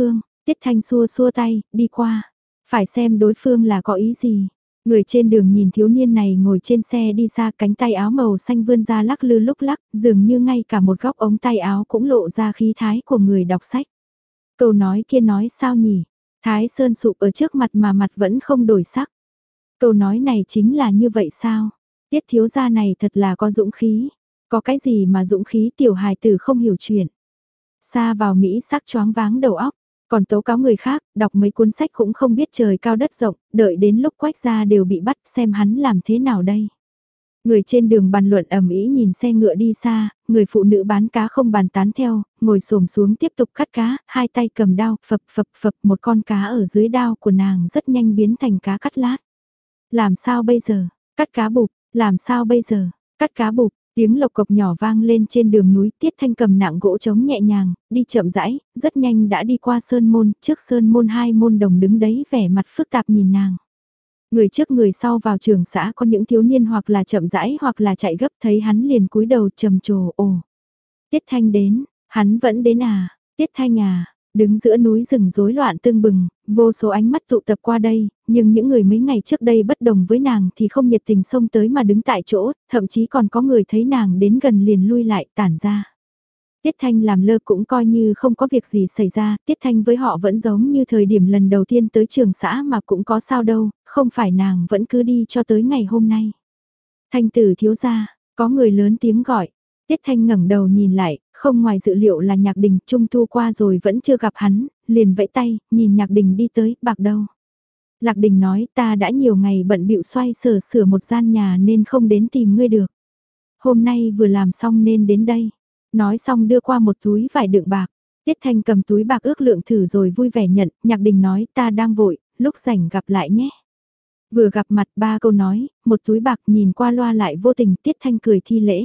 Tiết Thanh xua xua tay, đi qua. Phải xem đối phương là có ý gì. Người trên đường nhìn thiếu niên này ngồi trên xe đi xa, cánh tay áo màu xanh vươn ra lắc lư lúc lắc, dường như ngay cả một góc ống tay áo cũng lộ ra khí thái của người đọc sách. Câu nói kia nói sao nhỉ? Thái Sơn sụp ở trước mặt mà mặt vẫn không đổi sắc. Câu nói này chính là như vậy sao? Tiết thiếu gia này thật là có dũng khí. Có cái gì mà dũng khí tiểu hài tử không hiểu chuyện. Xa vào Mỹ sắc choáng váng đầu óc. Còn tố cáo người khác, đọc mấy cuốn sách cũng không biết trời cao đất rộng, đợi đến lúc Quách gia đều bị bắt xem hắn làm thế nào đây. Người trên đường bàn luận ầm ĩ nhìn xe ngựa đi xa, người phụ nữ bán cá không bàn tán theo, ngồi xổm xuống tiếp tục cắt cá, hai tay cầm đao, phập phập phập một con cá ở dưới đao của nàng rất nhanh biến thành cá cắt lát. Làm sao bây giờ? Cắt cá bụp, làm sao bây giờ? Cắt cá bụp, tiếng lộc cộc nhỏ vang lên trên đường núi, Tiết Thanh cầm nặng gỗ trống nhẹ nhàng, đi chậm rãi, rất nhanh đã đi qua sơn môn, trước sơn môn hai môn đồng đứng đấy vẻ mặt phức tạp nhìn nàng. Người trước người sau vào trường xã có những thiếu niên hoặc là chậm rãi hoặc là chạy gấp, thấy hắn liền cúi đầu trầm trồ, ồ. Tiết Thanh đến, hắn vẫn đến à, Tiết Thanh à, đứng giữa núi rừng rối loạn tương bừng, vô số ánh mắt tụ tập qua đây, nhưng những người mấy ngày trước đây bất đồng với nàng thì không nhiệt tình xông tới mà đứng tại chỗ, thậm chí còn có người thấy nàng đến gần liền lui lại tản ra. Tiết Thanh làm lơ cũng coi như không có việc gì xảy ra, Tiết Thanh với họ vẫn giống như thời điểm lần đầu tiên tới trường xã mà cũng có sao đâu, không phải nàng vẫn cứ đi cho tới ngày hôm nay. Thanh tử thiếu gia, có người lớn tiếng gọi. Tiết Thanh ngẩng đầu nhìn lại, không ngoài dự liệu là Nhạc Đình, Trung thu qua rồi vẫn chưa gặp hắn, liền vẫy tay, nhìn Nhạc Đình đi tới, bạc đâu. Lạc Đình nói ta đã nhiều ngày bận bịu xoay sở sửa một gian nhà nên không đến tìm ngươi được. Hôm nay vừa làm xong nên đến đây. Nói xong đưa qua một túi vải đựng bạc. Tiết Thanh cầm túi bạc ước lượng thử rồi vui vẻ nhận, Nhạc Đình nói ta đang vội, lúc rảnh gặp lại nhé. Vừa gặp mặt ba câu nói, một túi bạc nhìn qua loa lại vô tình Tiết Thanh cười thi lễ.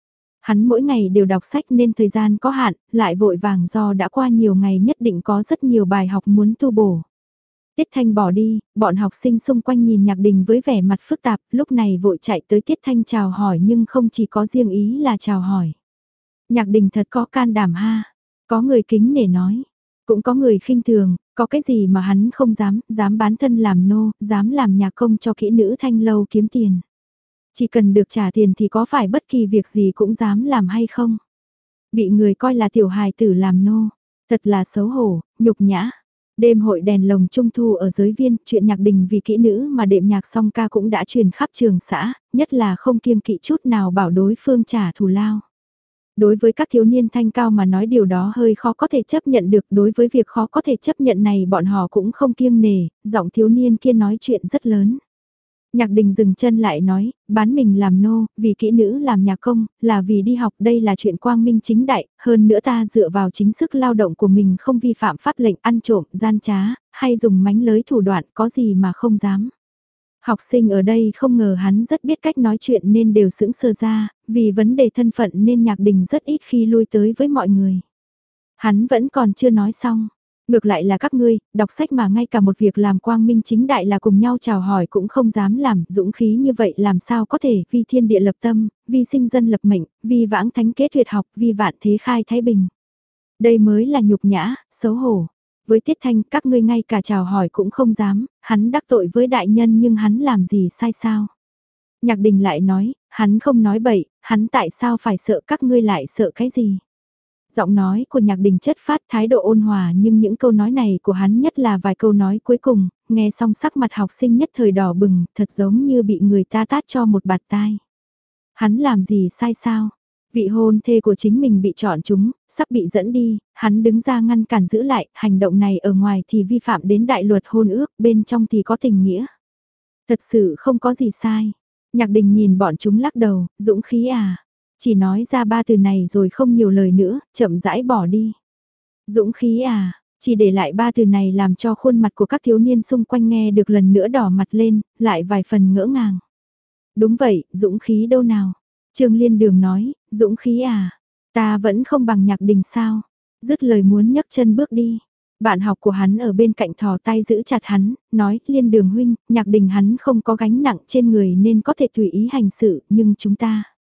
Hắn mỗi ngày đều đọc sách nên thời gian có hạn, lại vội vàng do đã qua nhiều ngày nhất định có rất nhiều bài học muốn tu bổ. Tiết Thanh bỏ đi, bọn học sinh xung quanh nhìn Nhạc Đình với vẻ mặt phức tạp, lúc này vội chạy tới Tiết Thanh chào hỏi nhưng không chỉ có riêng ý là chào hỏi. Nhạc Đình thật có can đảm ha, có người kính nể nói, cũng có người khinh thường, có cái gì mà hắn không dám, dám bán thân làm nô, dám làm nhà công cho kỹ nữ Thanh lâu kiếm tiền. Chỉ cần được trả tiền thì có phải bất kỳ việc gì cũng dám làm hay không? Bị người coi là tiểu hài tử làm nô, thật là xấu hổ, nhục nhã. Đêm hội đèn lồng trung thu ở giới viên, chuyện Nhạc Đình vì kỹ nữ mà đệm nhạc song ca cũng đã truyền khắp trường xã, nhất là không kiêng kỵ chút nào bảo đối phương trả thù lao. Đối với các thiếu niên thanh cao mà nói điều đó hơi khó có thể chấp nhận được, đối với việc khó có thể chấp nhận này bọn họ cũng không kiêng nể, giọng thiếu niên kia nói chuyện rất lớn. Nhạc Đình dừng chân lại nói, bán mình làm nô, vì kỹ nữ làm nhà công, là vì đi học, đây là chuyện quang minh chính đại, hơn nữa ta dựa vào chính sức lao động của mình không vi phạm pháp lệnh ăn trộm, gian trá, hay dùng mánh lới thủ đoạn, có gì mà không dám. Học sinh ở đây không ngờ hắn rất biết cách nói chuyện nên đều sững sờ ra, vì vấn đề thân phận nên Nhạc Đình rất ít khi lui tới với mọi người. Hắn vẫn còn chưa nói xong. Ngược lại là các ngươi, đọc sách mà ngay cả một việc làm quang minh chính đại là cùng nhau chào hỏi cũng không dám làm, dũng khí như vậy làm sao có thể, vì thiên địa lập tâm, vì sinh dân lập mệnh, vì vãng thánh kế tuyệt học, vì vạn thế khai thái bình. Đây mới là nhục nhã, xấu hổ. Với Tiết Thanh các ngươi ngay cả chào hỏi cũng không dám, hắn đắc tội với đại nhân nhưng hắn làm gì sai sao? Nhạc Đình lại nói, hắn không nói bậy, hắn tại sao phải sợ các ngươi lại sợ cái gì? Giọng nói của Nhạc Đình chất phát thái độ ôn hòa nhưng những câu nói này của hắn nhất là vài câu nói cuối cùng, nghe xong sắc mặt học sinh nhất thời đỏ bừng, thật giống như bị người ta tát cho một bạt tai. Hắn làm gì sai sao? Vị hôn thê của chính mình bị chọn chúng, sắp bị dẫn đi, hắn đứng ra ngăn cản giữ lại, hành động này ở ngoài thì vi phạm đến đại luật hôn ước, bên trong thì có tình nghĩa. Thật sự không có gì sai. Nhạc Đình nhìn bọn chúng lắc đầu, dũng khí à. Chỉ nói ra ba từ này rồi không nhiều lời nữa, chậm rãi bỏ đi. Dũng khí à, chỉ để lại ba từ này làm cho khuôn mặt của các thiếu niên xung quanh nghe được lần nữa đỏ mặt lên, lại vài phần ngỡ ngàng. Đúng vậy, dũng khí đâu nào? Trương Liên Đường nói, dũng khí à, ta vẫn không bằng Nhạc Đình sao? Dứt lời muốn nhấc chân bước đi. Bạn học của hắn ở bên cạnh thò tay giữ chặt hắn, nói, Liên Đường huynh, Nhạc Đình hắn không có gánh nặng trên người nên có thể tùy ý hành sự, nhưng chúng ta...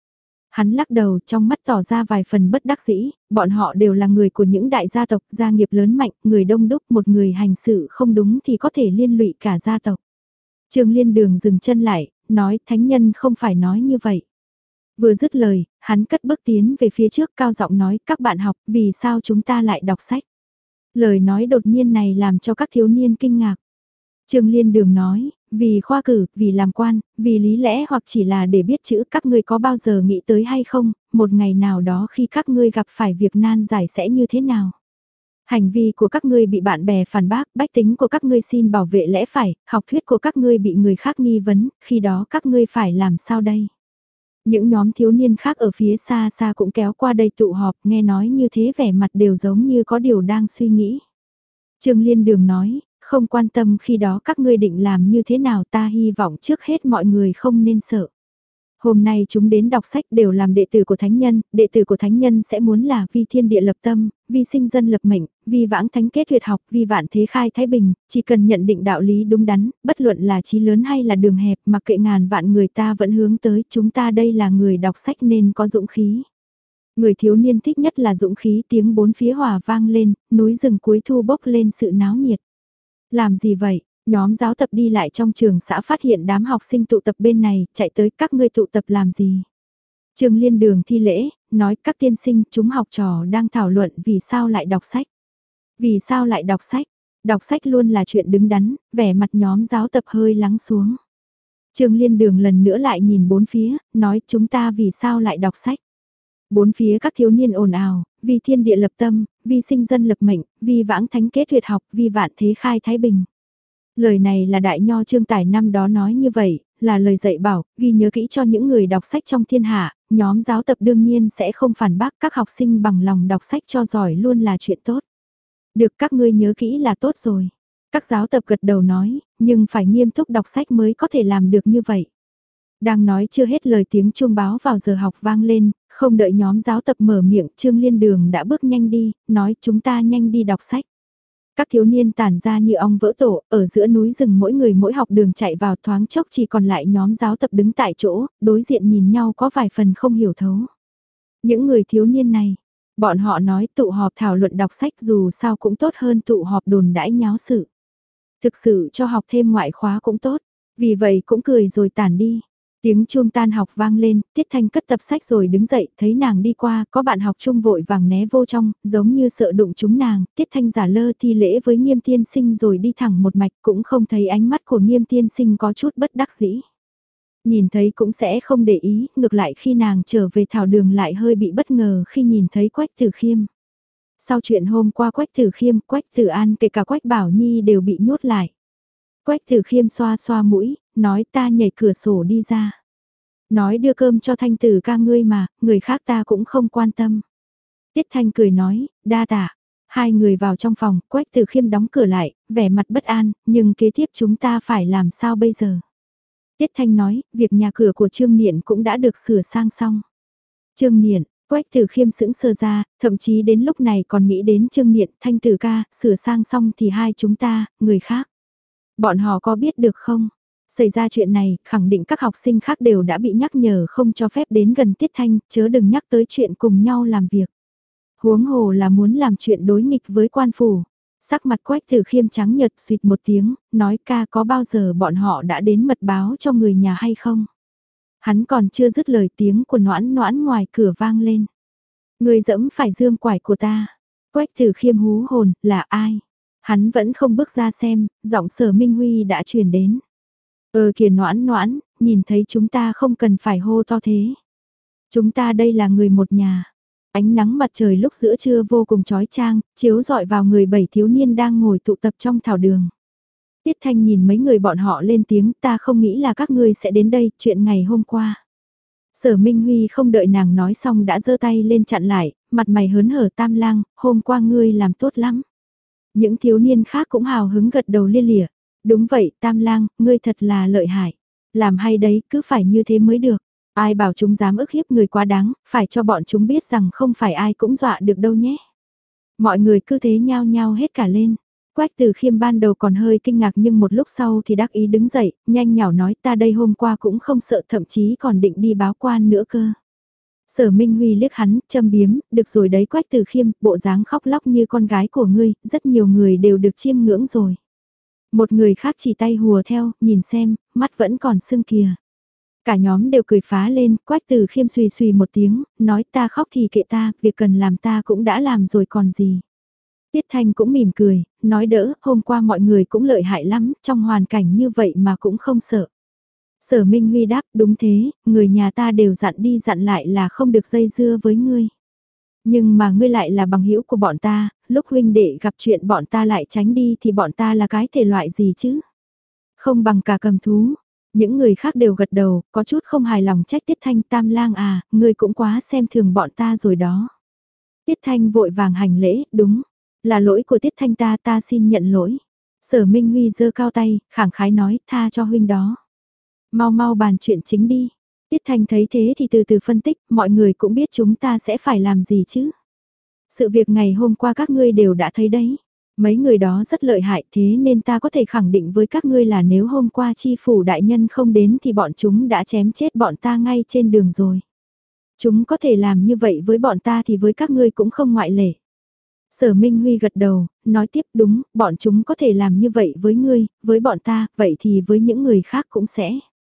Hắn lắc đầu trong mắt tỏ ra vài phần bất đắc dĩ, bọn họ đều là người của những đại gia tộc, gia nghiệp lớn mạnh, người đông đúc, một người hành sự không đúng thì có thể liên lụy cả gia tộc. Trương Liên Đường dừng chân lại, nói thánh nhân không phải nói như vậy. Vừa dứt lời, hắn cất bước tiến về phía trước cao giọng nói các bạn học vì sao chúng ta lại đọc sách. Lời nói đột nhiên này làm cho các thiếu niên kinh ngạc. Trương Liên Đường nói, vì khoa cử, vì làm quan, vì lý lẽ hoặc chỉ là để biết chữ các ngươi có bao giờ nghĩ tới hay không, một ngày nào đó khi các ngươi gặp phải việc nan giải sẽ như thế nào. Hành vi của các ngươi bị bạn bè phản bác, bách tính của các ngươi xin bảo vệ lẽ phải, học thuyết của các ngươi bị người khác nghi vấn, khi đó các ngươi phải làm sao đây? Những nhóm thiếu niên khác ở phía xa xa cũng kéo qua đây tụ họp, nghe nói như thế vẻ mặt đều giống như có điều đang suy nghĩ. Trương Liên Đường nói, không quan tâm khi đó các ngươi định làm như thế nào, ta hy vọng trước hết mọi người không nên sợ. Hôm nay chúng đến đọc sách đều làm đệ tử của thánh nhân, đệ tử của thánh nhân sẽ muốn là vì thiên địa lập tâm, vì sinh dân lập mệnh, vì vãng thánh kết tuyệt học, vì vạn thế khai thái bình, chỉ cần nhận định đạo lý đúng đắn, bất luận là chí lớn hay là đường hẹp, mặc kệ ngàn vạn người ta vẫn hướng tới, chúng ta đây là người đọc sách nên có dũng khí. Người thiếu niên thích nhất là dũng khí, tiếng bốn phía hòa vang lên, núi rừng cuối thu bốc lên sự náo nhiệt. Làm gì vậy? Nhóm giáo tập đi lại trong trường xã phát hiện đám học sinh tụ tập bên này, chạy tới các ngươi tụ tập làm gì? Trương Liên Đường thi lễ, nói các tiên sinh chúng học trò đang thảo luận vì sao lại đọc sách. Vì sao lại đọc sách? Đọc sách luôn là chuyện đứng đắn, vẻ mặt nhóm giáo tập hơi lắng xuống. Trương Liên Đường lần nữa lại nhìn bốn phía, nói chúng ta vì sao lại đọc sách. Bốn phía các thiếu niên ồn ào, vì thiên địa lập tâm, vì sinh dân lập mệnh, vì vãng thánh kết tuyệt học, vì vạn thế khai thái bình. Lời này là đại nho Trương Tài năm đó nói như vậy, là lời dạy bảo, ghi nhớ kỹ cho những người đọc sách trong thiên hạ, nhóm giáo tập đương nhiên sẽ không phản bác các học sinh bằng lòng đọc sách cho giỏi luôn là chuyện tốt. Được các ngươi nhớ kỹ là tốt rồi. Các giáo tập gật đầu nói, nhưng phải nghiêm túc đọc sách mới có thể làm được như vậy. Đang nói chưa hết lời tiếng chuông báo vào giờ học vang lên, không đợi nhóm giáo tập mở miệng, Trương Liên Đường đã bước nhanh đi, nói chúng ta nhanh đi đọc sách. Các thiếu niên tản ra như ong vỡ tổ, ở giữa núi rừng mỗi người mỗi học đường chạy vào thoáng chốc chỉ còn lại nhóm giáo tập đứng tại chỗ, đối diện nhìn nhau có vài phần không hiểu thấu. Những người thiếu niên này, bọn họ nói tụ họp thảo luận đọc sách dù sao cũng tốt hơn tụ họp đồn đãi nháo sự. Thực sự cho học thêm ngoại khóa cũng tốt, vì vậy cũng cười rồi tản đi. Tiếng chuông tan học vang lên, Tiết Thanh cất tập sách rồi đứng dậy, thấy nàng đi qua, có bạn học chung vội vàng né vô trong, giống như sợ đụng chúng nàng, Tiết Thanh giả lơ thi lễ với Nghiêm tiên sinh rồi đi thẳng một mạch, cũng không thấy ánh mắt của Nghiêm tiên sinh có chút bất đắc dĩ. Nhìn thấy cũng sẽ không để ý, ngược lại khi nàng trở về thảo đường lại hơi bị bất ngờ khi nhìn thấy Quách Tử Khiêm. Sau chuyện hôm qua Quách Tử Khiêm, Quách Tử An kể cả Quách Bảo Nhi đều bị nhốt lại. Quách Tử Khiêm xoa xoa mũi, nói ta nhảy cửa sổ đi ra. Nói đưa cơm cho Thanh Tử ca ngươi mà, người khác ta cũng không quan tâm. Tiết Thanh cười nói, đa tạ. Hai người vào trong phòng, Quách Tử Khiêm đóng cửa lại, vẻ mặt bất an, nhưng kế tiếp chúng ta phải làm sao bây giờ? Tiết Thanh nói, việc nhà cửa của Trương Niện cũng đã được sửa sang xong. Trương Niện, Quách Tử Khiêm sững sờ ra, thậm chí đến lúc này còn nghĩ đến Trương Niện, Thanh Tử ca, sửa sang xong thì hai chúng ta, người khác. Bọn họ có biết được không? Xảy ra chuyện này, khẳng định các học sinh khác đều đã bị nhắc nhở không cho phép đến gần Tiết Thanh, chớ đừng nhắc tới chuyện cùng nhau làm việc. Huống hồ là muốn làm chuyện đối nghịch với quan phủ. Sắc mặt Quách Tử Khiêm trắng nhợt xịt một tiếng, nói ca có bao giờ bọn họ đã đến mật báo cho người nhà hay không? Hắn còn chưa dứt lời tiếng của noãn noãn ngoài cửa vang lên. Người dẫm phải dương quải của ta. Quách Tử Khiêm hú hồn, là ai? Hắn vẫn không bước ra xem, giọng Sở Minh Huy đã truyền đến. Ờ kìa noãn noãn, nhìn thấy chúng ta không cần phải hô to thế. Chúng ta đây là người một nhà. Ánh nắng mặt trời lúc giữa trưa vô cùng chói chang, chiếu rọi vào người bảy thiếu niên đang ngồi tụ tập trong thảo đường. Tiết Thanh nhìn mấy người bọn họ lên tiếng, ta không nghĩ là các ngươi sẽ đến đây, chuyện ngày hôm qua. Sở Minh Huy không đợi nàng nói xong đã giơ tay lên chặn lại, mặt mày hớn hở Tam Lang, hôm qua ngươi làm tốt lắm. Những thiếu niên khác cũng hào hứng gật đầu lia lịa. Đúng vậy, Tam Lang, ngươi thật là lợi hại. Làm hay đấy, cứ phải như thế mới được. Ai bảo chúng dám ức hiếp người quá đáng, phải cho bọn chúng biết rằng không phải ai cũng dọa được đâu nhé. Mọi người cứ thế nhao nhao hết cả lên. Quách Tử Khiêm ban đầu còn hơi kinh ngạc nhưng một lúc sau thì đắc ý đứng dậy, nhanh nhảu nói ta đây hôm qua cũng không sợ thậm chí còn định đi báo quan nữa cơ. Sở Minh Huy liếc hắn, châm biếm, được rồi đấy Quách Từ Khiêm, bộ dáng khóc lóc như con gái của ngươi, rất nhiều người đều được chiêm ngưỡng rồi. Một người khác chỉ tay hùa theo, nhìn xem, mắt vẫn còn sưng kìa. Cả nhóm đều cười phá lên, Quách Từ Khiêm xùy xùy một tiếng, nói ta khóc thì kệ ta, việc cần làm ta cũng đã làm rồi còn gì. Tiết Thanh cũng mỉm cười, nói đỡ, hôm qua mọi người cũng lợi hại lắm, trong hoàn cảnh như vậy mà cũng không sợ. Sở Minh Huy đáp, đúng thế, người nhà ta đều dặn đi dặn lại là không được dây dưa với ngươi. Nhưng mà ngươi lại là bằng hữu của bọn ta, lúc huynh đệ gặp chuyện bọn ta lại tránh đi thì bọn ta là cái thể loại gì chứ? Không bằng cả cầm thú. Những người khác đều gật đầu, có chút không hài lòng trách Tiết Thanh Tam Lang à, ngươi cũng quá xem thường bọn ta rồi đó. Tiết Thanh vội vàng hành lễ, đúng, là lỗi của Tiết Thanh ta, ta xin nhận lỗi. Sở Minh Huy giơ cao tay, khẳng khái nói, tha cho huynh đó. Mau mau bàn chuyện chính đi. Tiết Thanh thấy thế thì từ từ phân tích, mọi người cũng biết chúng ta sẽ phải làm gì chứ. Sự việc ngày hôm qua các ngươi đều đã thấy đấy. Mấy người đó rất lợi hại thế nên ta có thể khẳng định với các ngươi là nếu hôm qua chi phủ đại nhân không đến thì bọn chúng đã chém chết bọn ta ngay trên đường rồi. Chúng có thể làm như vậy với bọn ta thì với các ngươi cũng không ngoại lệ. Sở Minh Huy gật đầu, nói tiếp đúng, bọn chúng có thể làm như vậy với ngươi, với bọn ta, vậy thì với những người khác cũng sẽ.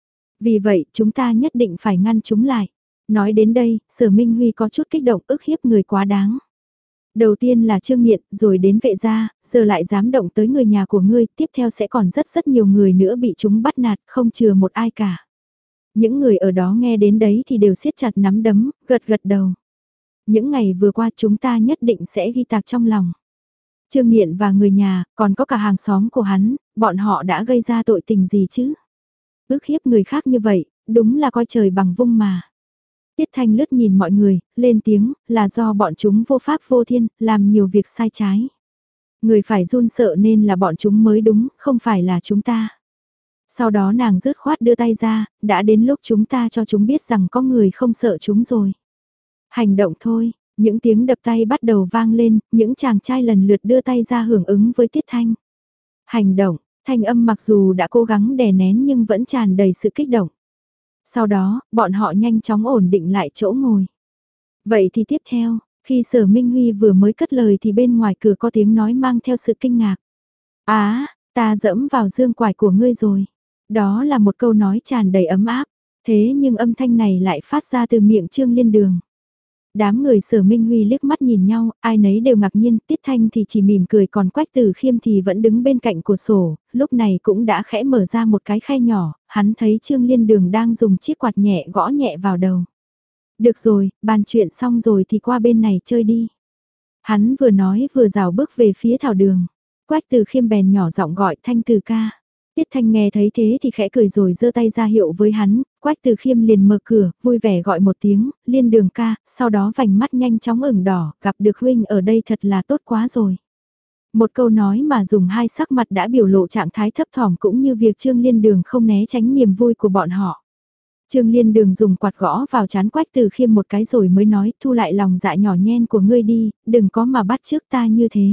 Vì vậy, chúng ta nhất định phải ngăn chúng lại. Nói đến đây, Sở Minh Huy có chút kích động ức hiếp người quá đáng. Đầu tiên là Trương Nghiện, rồi đến vệ gia, giờ lại dám động tới người nhà của ngươi, tiếp theo sẽ còn rất rất nhiều người nữa bị chúng bắt nạt, không chừa một ai cả. Những người ở đó nghe đến đấy thì đều siết chặt nắm đấm, gật gật đầu. Những ngày vừa qua chúng ta nhất định sẽ ghi tạc trong lòng. Trương Nghiện và người nhà, còn có cả hàng xóm của hắn, bọn họ đã gây ra tội tình gì chứ? Ước hiếp người khác như vậy, đúng là coi trời bằng vung mà. Tiết Thanh lướt nhìn mọi người, lên tiếng, là do bọn chúng vô pháp vô thiên, làm nhiều việc sai trái. Người phải run sợ nên là bọn chúng mới đúng, không phải là chúng ta. Sau đó nàng rứt khoát đưa tay ra, đã đến lúc chúng ta cho chúng biết rằng có người không sợ chúng rồi. Hành động thôi, những tiếng đập tay bắt đầu vang lên, những chàng trai lần lượt đưa tay ra hưởng ứng với Tiết Thanh. Hành động, thanh âm mặc dù đã cố gắng đè nén nhưng vẫn tràn đầy sự kích động. Sau đó, bọn họ nhanh chóng ổn định lại chỗ ngồi. Vậy thì tiếp theo, khi Sở Minh Huy vừa mới cất lời thì bên ngoài cửa có tiếng nói mang theo sự kinh ngạc. Á, ta dẫm vào dương quải của ngươi rồi. Đó là một câu nói tràn đầy ấm áp, thế nhưng âm thanh này lại phát ra từ miệng Trương Liên Đường. Đám người Sở Minh Huy liếc mắt nhìn nhau, ai nấy đều ngạc nhiên, Tiết Thanh thì chỉ mỉm cười còn Quách Từ Khiêm thì vẫn đứng bên cạnh cửa sổ, lúc này cũng đã khẽ mở ra một cái khe nhỏ, hắn thấy Trương Liên Đường đang dùng chiếc quạt nhẹ gõ nhẹ vào đầu. Được rồi, bàn chuyện xong rồi thì qua bên này chơi đi. Hắn vừa nói vừa rào bước về phía thảo đường. Quách Từ Khiêm bèn nhỏ giọng gọi Thanh Từ ca. Tiết Thanh nghe thấy thế thì khẽ cười rồi giơ tay ra hiệu với hắn, Quách Từ Khiêm liền mở cửa, vui vẻ gọi một tiếng, Liên Đường ca, sau đó vành mắt nhanh chóng ửng đỏ, gặp được huynh ở đây thật là tốt quá rồi. Một câu nói mà dùng hai sắc mặt đã biểu lộ trạng thái thấp thỏm cũng như việc Trương Liên Đường không né tránh niềm vui của bọn họ. Trương Liên Đường dùng quạt gõ vào trán Quách Từ Khiêm một cái rồi mới nói, thu lại lòng dạ nhỏ nhen của ngươi đi, đừng có mà bắt chước ta như thế.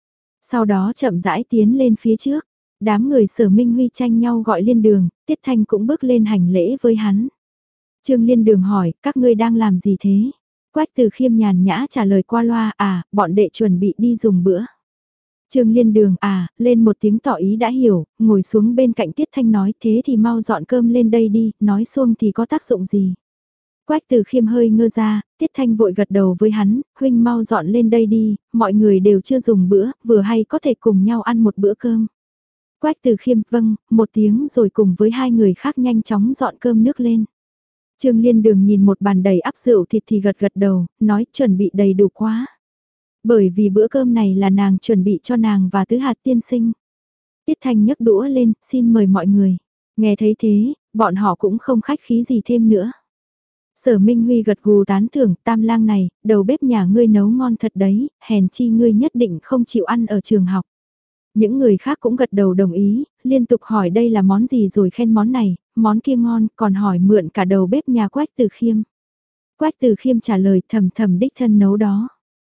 Sau đó chậm rãi tiến lên phía trước. Đám người Sở Minh Huy tranh nhau gọi Liên Đường, Tiết Thanh cũng bước lên hành lễ với hắn. Trương Liên Đường hỏi, các ngươi đang làm gì thế? Quách Từ Khiêm nhàn nhã trả lời qua loa, à, bọn đệ chuẩn bị đi dùng bữa. Trương Liên Đường, à, lên một tiếng tỏ ý đã hiểu, ngồi xuống bên cạnh Tiết Thanh nói, thế thì mau dọn cơm lên đây đi, nói xuông thì có tác dụng gì? Quách Từ Khiêm hơi ngơ ra, Tiết Thanh vội gật đầu với hắn, huynh mau dọn lên đây đi, mọi người đều chưa dùng bữa, vừa hay có thể cùng nhau ăn một bữa cơm. Quách Từ Khiêm, vâng, một tiếng rồi cùng với hai người khác nhanh chóng dọn cơm nước lên. Trương Liên Đường nhìn một bàn đầy ắp rượu thịt thì gật gật đầu, nói chuẩn bị đầy đủ quá. Bởi vì bữa cơm này là nàng chuẩn bị cho nàng và Tứ Hạt tiên sinh. Tiết Thanh nhấc đũa lên, xin mời mọi người. Nghe thấy thế, bọn họ cũng không khách khí gì thêm nữa. Sở Minh Huy gật gù tán thưởng, Tam Lang này, đầu bếp nhà ngươi nấu ngon thật đấy, hèn chi ngươi nhất định không chịu ăn ở trường học. Những người khác cũng gật đầu đồng ý, liên tục hỏi đây là món gì rồi khen món này, món kia ngon, còn hỏi mượn cả đầu bếp nhà Quách Từ Khiêm. Quách Từ Khiêm trả lời thầm thầm đích thân nấu đó.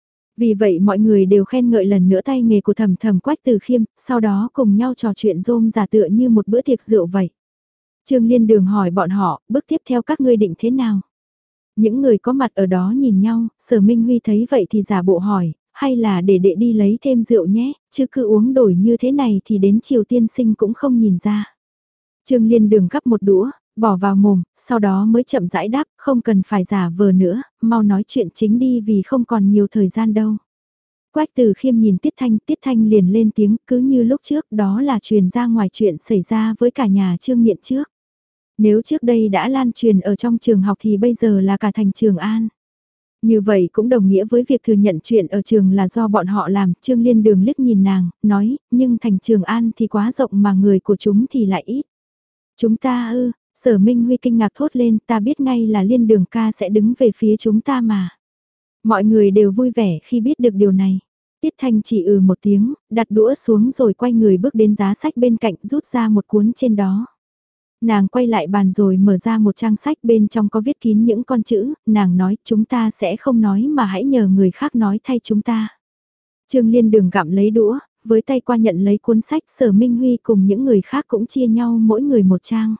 Vì vậy mọi người đều khen ngợi lần nữa tay nghề của thầm thầm Quách Từ Khiêm, sau đó cùng nhau trò chuyện rôm rả tựa như một bữa tiệc rượu vậy. Trương Liên Đường hỏi bọn họ, bước tiếp theo các ngươi định thế nào? Những người có mặt ở đó nhìn nhau, Sở Minh Huy thấy vậy thì giả bộ hỏi, hay là để đệ đi lấy thêm rượu nhé, chứ cứ uống đổi như thế này thì đến chiều tiên sinh cũng không nhìn ra. Trương Liên Đường gắp một đũa, bỏ vào mồm, sau đó mới chậm rãi đáp, không cần phải giả vờ nữa, mau nói chuyện chính đi vì không còn nhiều thời gian đâu. Quách Từ Khiêm nhìn Tiết Thanh, Tiết Thanh liền lên tiếng, cứ như lúc trước, đó là truyền ra ngoài chuyện xảy ra với cả nhà Trương Nghiện trước. Nếu trước đây đã lan truyền ở trong trường học thì bây giờ là cả thành Trường An. Như vậy cũng đồng nghĩa với việc thừa nhận chuyện ở trường là do bọn họ làm, Trương Liên Đường liếc nhìn nàng, nói, nhưng thành Trường An thì quá rộng mà người của chúng thì lại ít. Chúng ta ư, Sở Minh Huy kinh ngạc thốt lên, ta biết ngay là Liên Đường ca sẽ đứng về phía chúng ta mà. Mọi người đều vui vẻ khi biết được điều này. Tiết Thanh chỉ ừ một tiếng, đặt đũa xuống rồi quay người bước đến giá sách bên cạnh rút ra một cuốn trên đó. Nàng quay lại bàn rồi mở ra một trang sách bên trong có viết kín những con chữ, nàng nói chúng ta sẽ không nói mà hãy nhờ người khác nói thay chúng ta. Trương Liên Đường gặm lấy đũa, với tay qua nhận lấy cuốn sách, Sở Minh Huy cùng những người khác cũng chia nhau mỗi người một trang.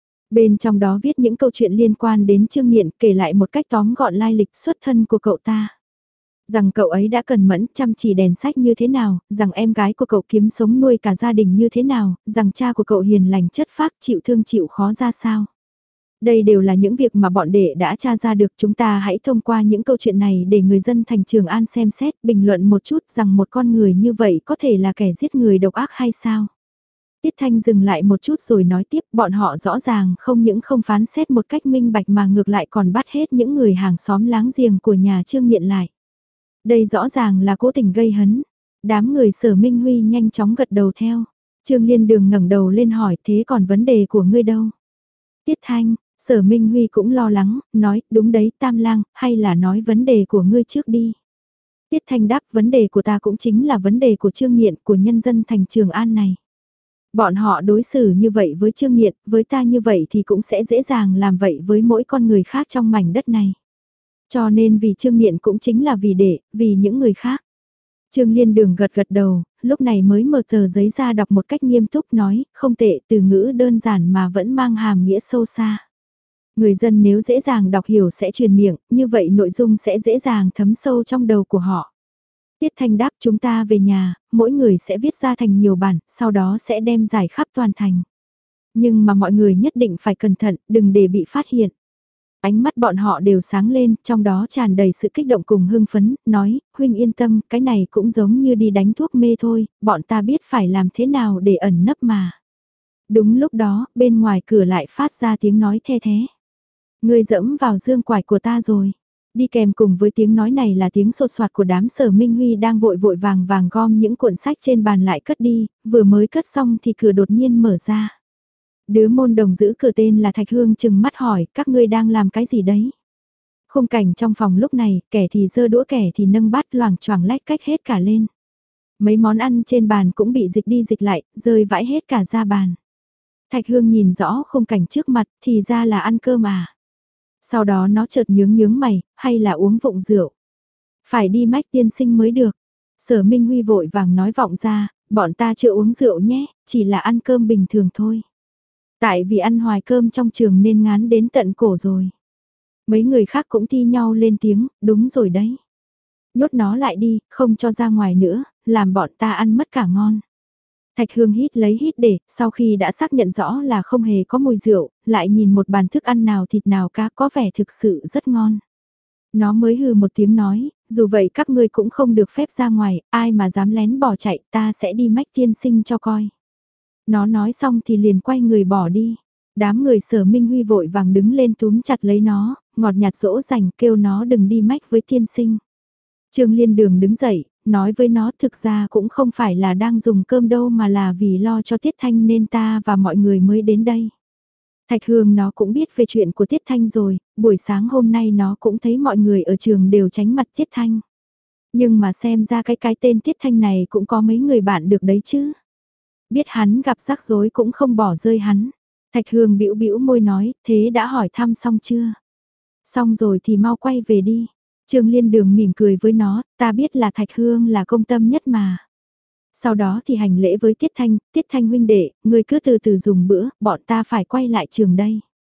Bên trong đó viết những câu chuyện liên quan đến Trương Nghiện, kể lại một cách tóm gọn lai lịch xuất thân của cậu ta. Rằng cậu ấy đã cần mẫn chăm chỉ đèn sách như thế nào, rằng em gái của cậu kiếm sống nuôi cả gia đình như thế nào, rằng cha của cậu hiền lành chất phác chịu thương chịu khó ra sao. Đây đều là những việc mà bọn đệ đã tra ra được, chúng ta hãy thông qua những câu chuyện này để người dân thành Trường An xem xét, bình luận một chút rằng một con người như vậy có thể là kẻ giết người độc ác hay sao. Tiết Thanh dừng lại một chút rồi nói tiếp, bọn họ rõ ràng không những không phán xét một cách minh bạch mà ngược lại còn bắt hết những người hàng xóm láng giềng của nhà Trương Nghiện lại. Đây rõ ràng là cố tình gây hấn. Đám người Sở Minh Huy nhanh chóng gật đầu theo. Trương Liên Đường ngẩng đầu lên hỏi, thế còn vấn đề của ngươi đâu? Tiết Thanh, Sở Minh Huy cũng lo lắng, nói, đúng đấy Tam Lang, hay là nói vấn đề của ngươi trước đi. Tiết Thanh đáp, vấn đề của ta cũng chính là vấn đề của Trương Nghiện, của nhân dân thành Trường An này. Bọn họ đối xử như vậy với Trương Nghiện, với ta như vậy thì cũng sẽ dễ dàng làm vậy với mỗi con người khác trong mảnh đất này. Cho nên vì Trương Nghiện cũng chính là vì để, vì những người khác. Trương Liên Đường gật gật đầu, lúc này mới mở tờ giấy ra đọc một cách nghiêm túc nói, không tệ, từ ngữ đơn giản mà vẫn mang hàm nghĩa sâu xa. Người dân nếu dễ dàng đọc hiểu sẽ truyền miệng, như vậy nội dung sẽ dễ dàng thấm sâu trong đầu của họ. Tiết Thanh đáp chúng ta về nhà, mỗi người sẽ viết ra thành nhiều bản, sau đó sẽ đem giải khắp toàn thành. Nhưng mà mọi người nhất định phải cẩn thận, đừng để bị phát hiện. Ánh mắt bọn họ đều sáng lên, trong đó tràn đầy sự kích động cùng hưng phấn, nói, huynh yên tâm, cái này cũng giống như đi đánh thuốc mê thôi, bọn ta biết phải làm thế nào để ẩn nấp mà. Đúng lúc đó, bên ngoài cửa lại phát ra tiếng nói the thế. Ngươi dẫm vào dương quải của ta rồi. Đi kèm cùng với tiếng nói này là tiếng sột soạt của đám Sở Minh Huy đang vội vội vàng vàng gom những cuộn sách trên bàn lại cất đi, vừa mới cất xong thì cửa đột nhiên mở ra. Đứa môn đồng giữ cửa tên là Thạch Hương chừng mắt hỏi, các ngươi đang làm cái gì đấy? Khung cảnh trong phòng lúc này, kẻ thì giơ đũa kẻ thì nâng bát loảng choảng lách cách hết cả lên. Mấy món ăn trên bàn cũng bị dịch đi dịch lại, rơi vãi hết cả ra bàn. Thạch Hương nhìn rõ khung cảnh trước mặt, thì ra là ăn cơm à. Sau đó nó chợt nhướng nhướng mày, hay là uống vụng rượu. Phải đi mách tiên sinh mới được. Sở Minh Huy vội vàng nói vọng ra, bọn ta chưa uống rượu nhé, chỉ là ăn cơm bình thường thôi. Tại vì ăn hoài cơm trong trường nên ngán đến tận cổ rồi. Mấy người khác cũng thi nhau lên tiếng, đúng rồi đấy. Nhốt nó lại đi, không cho ra ngoài nữa, làm bọn ta ăn mất cả ngon. Thạch Hương hít lấy hít để, sau khi đã xác nhận rõ là không hề có mùi rượu, lại nhìn một bàn thức ăn nào thịt nào cá có vẻ thực sự rất ngon. Nó mới hừ một tiếng nói, dù vậy các ngươi cũng không được phép ra ngoài, ai mà dám lén bỏ chạy ta sẽ đi mách tiên sinh cho coi. Nó nói xong thì liền quay người bỏ đi. Đám người Sở Minh Huy vội vàng đứng lên túm chặt lấy nó, ngọt nhạt dỗ dành kêu nó đừng đi mách với tiên sinh. Trương Liên Đường đứng dậy, nói với nó thực ra cũng không phải là đang dùng cơm đâu mà là vì lo cho Tiết Thanh nên ta và mọi người mới đến đây. Thạch Hương nó cũng biết về chuyện của Tiết Thanh rồi, buổi sáng hôm nay nó cũng thấy mọi người ở trường đều tránh mặt Tiết Thanh. Nhưng mà xem ra cái cái tên Tiết Thanh này cũng có mấy người bạn được đấy chứ. Biết hắn gặp rắc rối cũng không bỏ rơi hắn. Thạch Hương bĩu bĩu môi nói, thế đã hỏi thăm xong chưa? Xong rồi thì mau quay về đi. Trương Liên Đường mỉm cười với nó, ta biết là Thạch Hương là công tâm nhất mà. Sau đó thì hành lễ với Tiết Thanh, Tiết Thanh huynh đệ, người cứ từ từ dùng bữa, bọn ta phải quay lại trường đây.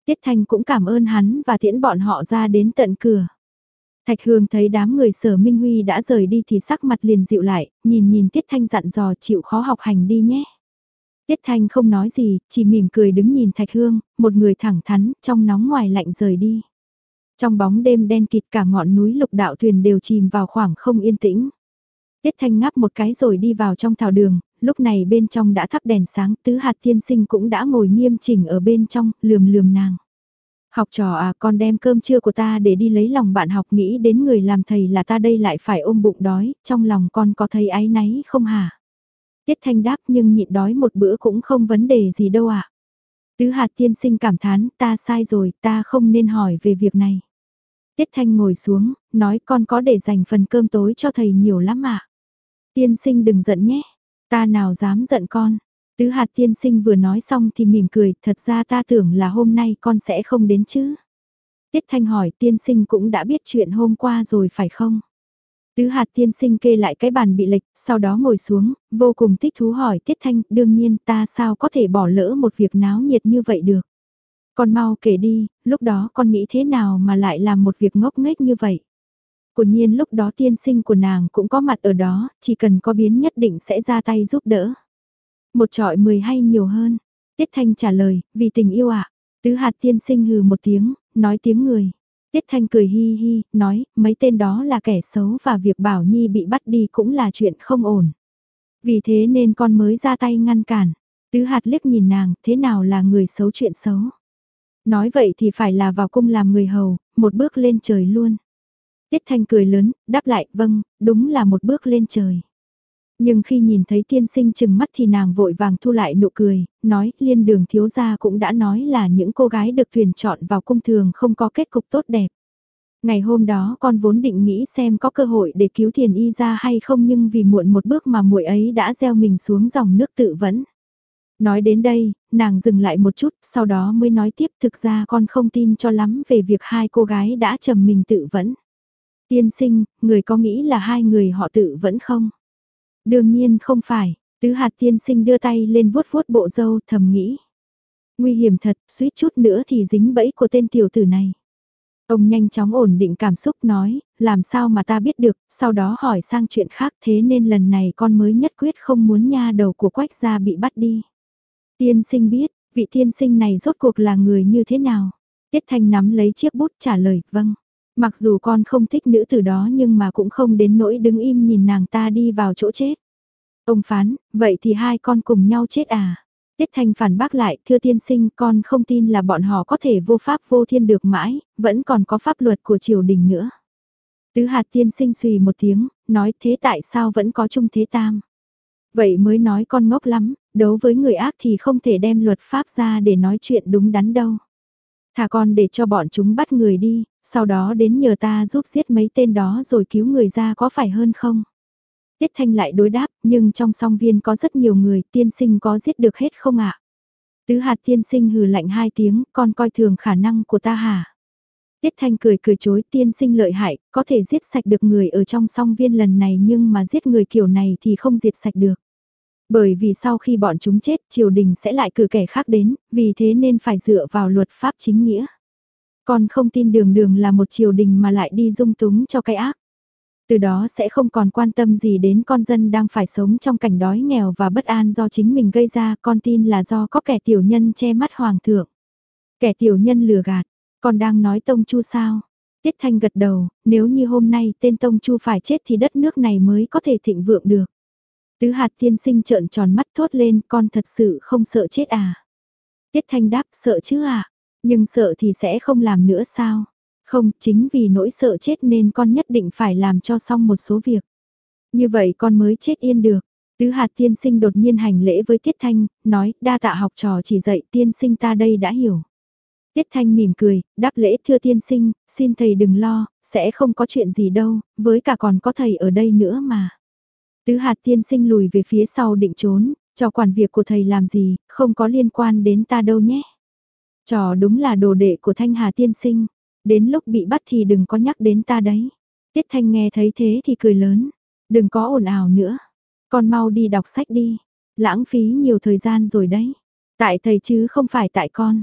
Tiết Thanh cũng cảm ơn hắn và tiễn bọn họ ra đến tận cửa. Thạch Hương thấy đám người Sở Minh Huy đã rời đi thì sắc mặt liền dịu lại, nhìn nhìn Tiết Thanh dặn dò chịu khó học hành đi nhé. Tiết Thanh không nói gì, chỉ mỉm cười đứng nhìn Thạch Hương, một người thẳng thắn, trong nóng ngoài lạnh rời đi. Trong bóng đêm đen kịt cả ngọn núi Lục Đạo Thuyền đều chìm vào khoảng không yên tĩnh. Tiết Thanh ngáp một cái rồi đi vào trong thảo đường, lúc này bên trong đã thắp đèn sáng, Tứ Hạt tiên sinh cũng đã ngồi nghiêm chỉnh ở bên trong, lườm lườm nàng. Học trò à, con đem cơm trưa của ta để đi lấy lòng bạn học, nghĩ đến người làm thầy là ta đây lại phải ôm bụng đói, trong lòng con có thấy áy náy không hả? Tiết Thanh đáp, nhưng nhịn đói một bữa cũng không vấn đề gì đâu ạ. À? Tứ Hạt tiên sinh cảm thán, ta sai rồi, ta không nên hỏi về việc này. Tiết Thanh ngồi xuống, nói con có để dành phần cơm tối cho thầy nhiều lắm ạ. À? Tiên sinh đừng giận nhé, ta nào dám giận con. Tứ Hạt tiên sinh vừa nói xong thì mỉm cười, thật ra ta tưởng là hôm nay con sẽ không đến chứ. Tiết Thanh hỏi, tiên sinh cũng đã biết chuyện hôm qua rồi phải không? Tứ Hạt tiên sinh kê lại cái bàn bị lệch, sau đó ngồi xuống, vô cùng thích thú hỏi Tiết Thanh, đương nhiên ta sao có thể bỏ lỡ một việc náo nhiệt như vậy được. Con mau kể đi, lúc đó con nghĩ thế nào mà lại làm một việc ngốc nghếch như vậy? Quả nhiên lúc đó tiên sinh của nàng cũng có mặt ở đó, chỉ cần có biến nhất định sẽ ra tay giúp đỡ. Một trọi mười hay nhiều hơn? Tiết Thanh trả lời, vì tình yêu ạ. À? Tứ Hạt tiên sinh hừ một tiếng, nói tiếng người. Tiết Thanh cười hi hi, nói, mấy tên đó là kẻ xấu và việc Bảo Nhi bị bắt đi cũng là chuyện không ổn. Vì thế nên con mới ra tay ngăn cản. Tứ Hạt liếc nhìn nàng, thế nào là người xấu chuyện xấu? Nói vậy thì phải là vào cung làm người hầu, một bước lên trời luôn. Tiết Thanh cười lớn, đáp lại, vâng, đúng là một bước lên trời. Nhưng khi nhìn thấy tiên sinh chừng mắt thì nàng vội vàng thu lại nụ cười, nói, Liên Đường thiếu gia cũng đã nói là những cô gái được tuyển chọn vào cung thường không có kết cục tốt đẹp. Ngày hôm đó con vốn định nghĩ xem có cơ hội để cứu Thiền Y ra hay không, nhưng vì muộn một bước mà muội ấy đã gieo mình xuống dòng nước tự vẫn. Nói đến đây, nàng dừng lại một chút, sau đó mới nói tiếp, thực ra con không tin cho lắm về việc hai cô gái đã trầm mình tự vẫn. Tiên sinh, người có nghĩ là hai người họ tự vẫn không? Đương nhiên không phải, Tứ Hạt tiên sinh đưa tay lên vuốt vuốt bộ râu, thầm nghĩ. Nguy hiểm thật, suýt chút nữa thì dính bẫy của tên tiểu tử này. Ông nhanh chóng ổn định cảm xúc nói, làm sao mà ta biết được, sau đó hỏi sang chuyện khác, thế nên lần này con mới nhất quyết không muốn nha đầu của Quách gia bị bắt đi. Tiên sinh biết, vị tiên sinh này rốt cuộc là người như thế nào? Tiết Thanh nắm lấy chiếc bút trả lời, vâng. Mặc dù con không thích nữ tử đó nhưng mà cũng không đến nỗi đứng im nhìn nàng ta đi vào chỗ chết. Ông phán, vậy thì hai con cùng nhau chết à? Tiết Thanh phản bác lại, thưa tiên sinh, con không tin là bọn họ có thể vô pháp vô thiên được mãi, vẫn còn có pháp luật của triều đình nữa. Tứ Hạt tiên sinh xùy một tiếng, nói thế tại sao vẫn có chung thế tam? Vậy mới nói con ngốc lắm, đấu với người ác thì không thể đem luật pháp ra để nói chuyện đúng đắn đâu. Thả con để cho bọn chúng bắt người đi, sau đó đến nhờ ta giúp giết mấy tên đó rồi cứu người ra có phải hơn không? Tiết Thanh lại đối đáp, nhưng trong song viên có rất nhiều người, tiên sinh có giết được hết không ạ? Tứ Hạt tiên sinh hừ lạnh hai tiếng, con coi thường khả năng của ta hả? Tiết Thanh cười cười chối, tiên sinh lợi hại, có thể giết sạch được người ở trong song viên lần này nhưng mà giết người kiểu này thì không diệt sạch được. Bởi vì sau khi bọn chúng chết, triều đình sẽ lại cử kẻ khác đến, vì thế nên phải dựa vào luật pháp chính nghĩa. Con không tin đường đường là một triều đình mà lại đi dung túng cho cái ác. Từ đó sẽ không còn quan tâm gì đến con dân đang phải sống trong cảnh đói nghèo và bất an do chính mình gây ra, con tin là do có kẻ tiểu nhân che mắt hoàng thượng. Kẻ tiểu nhân lừa gạt, con đang nói Tông Chu sao? Tiết Thanh gật đầu, nếu như hôm nay tên Tông Chu phải chết thì đất nước này mới có thể thịnh vượng được. Tứ Hạt tiên sinh trợn tròn mắt thốt lên, con thật sự không sợ chết à? Tiết Thanh đáp, sợ chứ à? Nhưng sợ thì sẽ không làm nữa sao? Không, chính vì nỗi sợ chết nên con nhất định phải làm cho xong một số việc. Như vậy con mới chết yên được. Tứ Hạt tiên sinh đột nhiên hành lễ với Tiết Thanh, nói, đa tạ học trò chỉ dạy, tiên sinh ta đây đã hiểu. Tiết Thanh mỉm cười, đáp lễ, thưa tiên sinh, xin thầy đừng lo, sẽ không có chuyện gì đâu, với cả còn có thầy ở đây nữa mà. Tứ Hạt tiên sinh lùi về phía sau định trốn, cho quản việc của thầy làm gì, không có liên quan đến ta đâu nhé. Trò đúng là đồ đệ của Thanh Hà tiên sinh, đến lúc bị bắt thì đừng có nhắc đến ta đấy. Tiết Thanh nghe thấy thế thì cười lớn, đừng có ồn ào nữa, con mau đi đọc sách đi, lãng phí nhiều thời gian rồi đấy. Tại thầy chứ không phải tại con.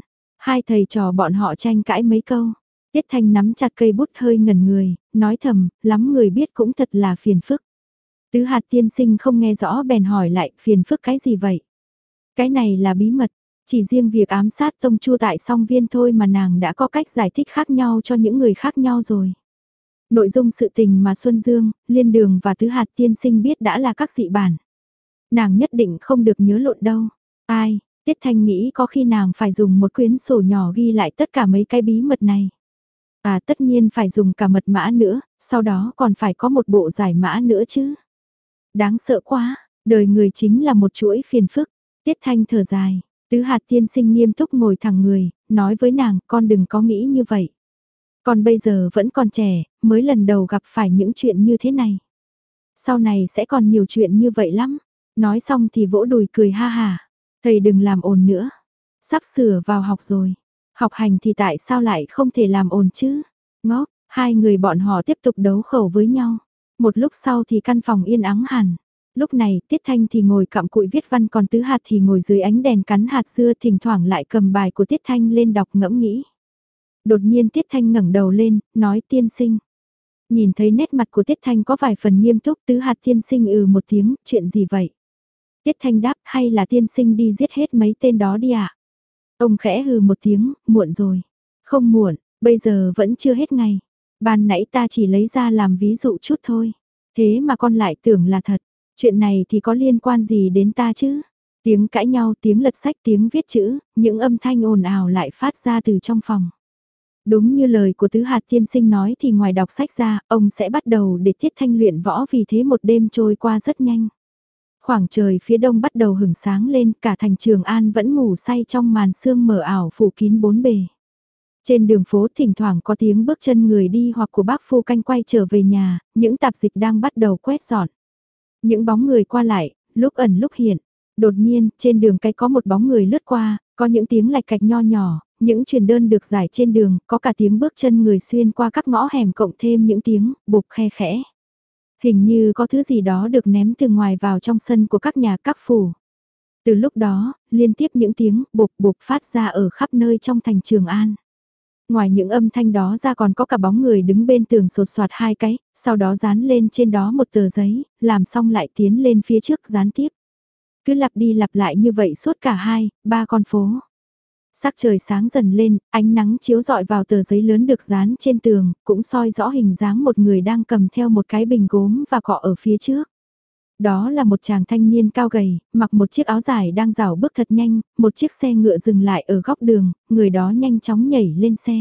Hai thầy trò bọn họ tranh cãi mấy câu. Tiết Thanh nắm chặt cây bút hơi ngẩn người, nói thầm, lắm người biết cũng thật là phiền phức. Tứ hạt tiên sinh không nghe rõ bèn hỏi lại, phiền phức cái gì vậy? Cái này là bí mật, chỉ riêng việc ám sát Tông Chu tại song viên thôi mà nàng đã có cách giải thích khác nhau cho những người khác nhau rồi. Nội dung sự tình mà Xuân Dương, Liên Đường và Tứ hạt tiên sinh biết đã là các dị bản. Nàng nhất định không được nhớ lộn đâu. Ai, Tiết Thanh nghĩ có khi nàng phải dùng một quyển sổ nhỏ ghi lại tất cả mấy cái bí mật này. À tất nhiên phải dùng cả mật mã nữa, sau đó còn phải có một bộ giải mã nữa chứ. Đáng sợ quá, đời người chính là một chuỗi phiền phức. Tiết Thanh thở dài, Tứ hạt tiên sinh nghiêm túc ngồi thẳng người, nói với nàng con đừng có nghĩ như vậy. Con bây giờ vẫn còn trẻ, mới lần đầu gặp phải những chuyện như thế này. Sau này sẽ còn nhiều chuyện như vậy lắm. Nói xong thì vỗ đùi cười ha hà. Thầy đừng làm ồn nữa. Sắp sửa vào học rồi. Học hành thì tại sao lại không thể làm ồn chứ? Ngốc, hai người bọn họ tiếp tục đấu khẩu với nhau. Một lúc sau thì căn phòng yên ắng hẳn. Lúc này Tiết Thanh thì ngồi cặm cụi viết văn còn Tứ hạt thì ngồi dưới ánh đèn cắn hạt dưa thỉnh thoảng lại cầm bài của Tiết Thanh lên đọc ngẫm nghĩ. Đột nhiên Tiết Thanh ngẩng đầu lên, nói tiên sinh. Nhìn thấy nét mặt của Tiết Thanh có vài phần nghiêm túc Tứ hạt tiên sinh ừ một tiếng, chuyện gì vậy? Tiết Thanh đáp hay là tiên sinh đi giết hết mấy tên đó đi ạ? À? Ông khẽ hừ một tiếng, muộn rồi. Không muộn, bây giờ vẫn chưa hết ngày. Ban nãy ta chỉ lấy ra làm ví dụ chút thôi. Thế mà con lại tưởng là thật. Chuyện này thì có liên quan gì đến ta chứ? Tiếng cãi nhau, tiếng lật sách, tiếng viết chữ, những âm thanh ồn ào lại phát ra từ trong phòng. Đúng như lời của Tứ hạt tiên sinh nói thì ngoài đọc sách ra, ông sẽ bắt đầu để Tiết Thanh luyện võ vì thế một đêm trôi qua rất nhanh. Khoảng trời phía đông bắt đầu hửng sáng lên, cả thành Trường An vẫn ngủ say trong màn sương mờ ảo phủ kín bốn bề. Trên đường phố thỉnh thoảng có tiếng bước chân người đi hoặc của bác phu canh quay trở về nhà, những tạp dịch đang bắt đầu quét dọn. Những bóng người qua lại, lúc ẩn lúc hiện. Đột nhiên, trên đường cái có một bóng người lướt qua, có những tiếng lạch cạch nho nhỏ, những truyền đơn được giải trên đường, có cả tiếng bước chân người xuyên qua các ngõ hẻm cộng thêm những tiếng bụp khe khẽ. Hình như có thứ gì đó được ném từ ngoài vào trong sân của các nhà các phủ. Từ lúc đó, liên tiếp những tiếng bụp bụp phát ra ở khắp nơi trong thành Trường An. Ngoài những âm thanh đó ra còn có cả bóng người đứng bên tường sột soạt hai cái, sau đó dán lên trên đó một tờ giấy, làm xong lại tiến lên phía trước dán tiếp. Cứ lặp đi lặp lại như vậy suốt cả hai, ba con phố. Sắc trời sáng dần lên, ánh nắng chiếu rọi vào tờ giấy lớn được dán trên tường, cũng soi rõ hình dáng một người đang cầm theo một cái bình gốm và cọ ở phía trước. Đó là một chàng thanh niên cao gầy, mặc một chiếc áo dài đang rảo bước thật nhanh, một chiếc xe ngựa dừng lại ở góc đường, người đó nhanh chóng nhảy lên xe.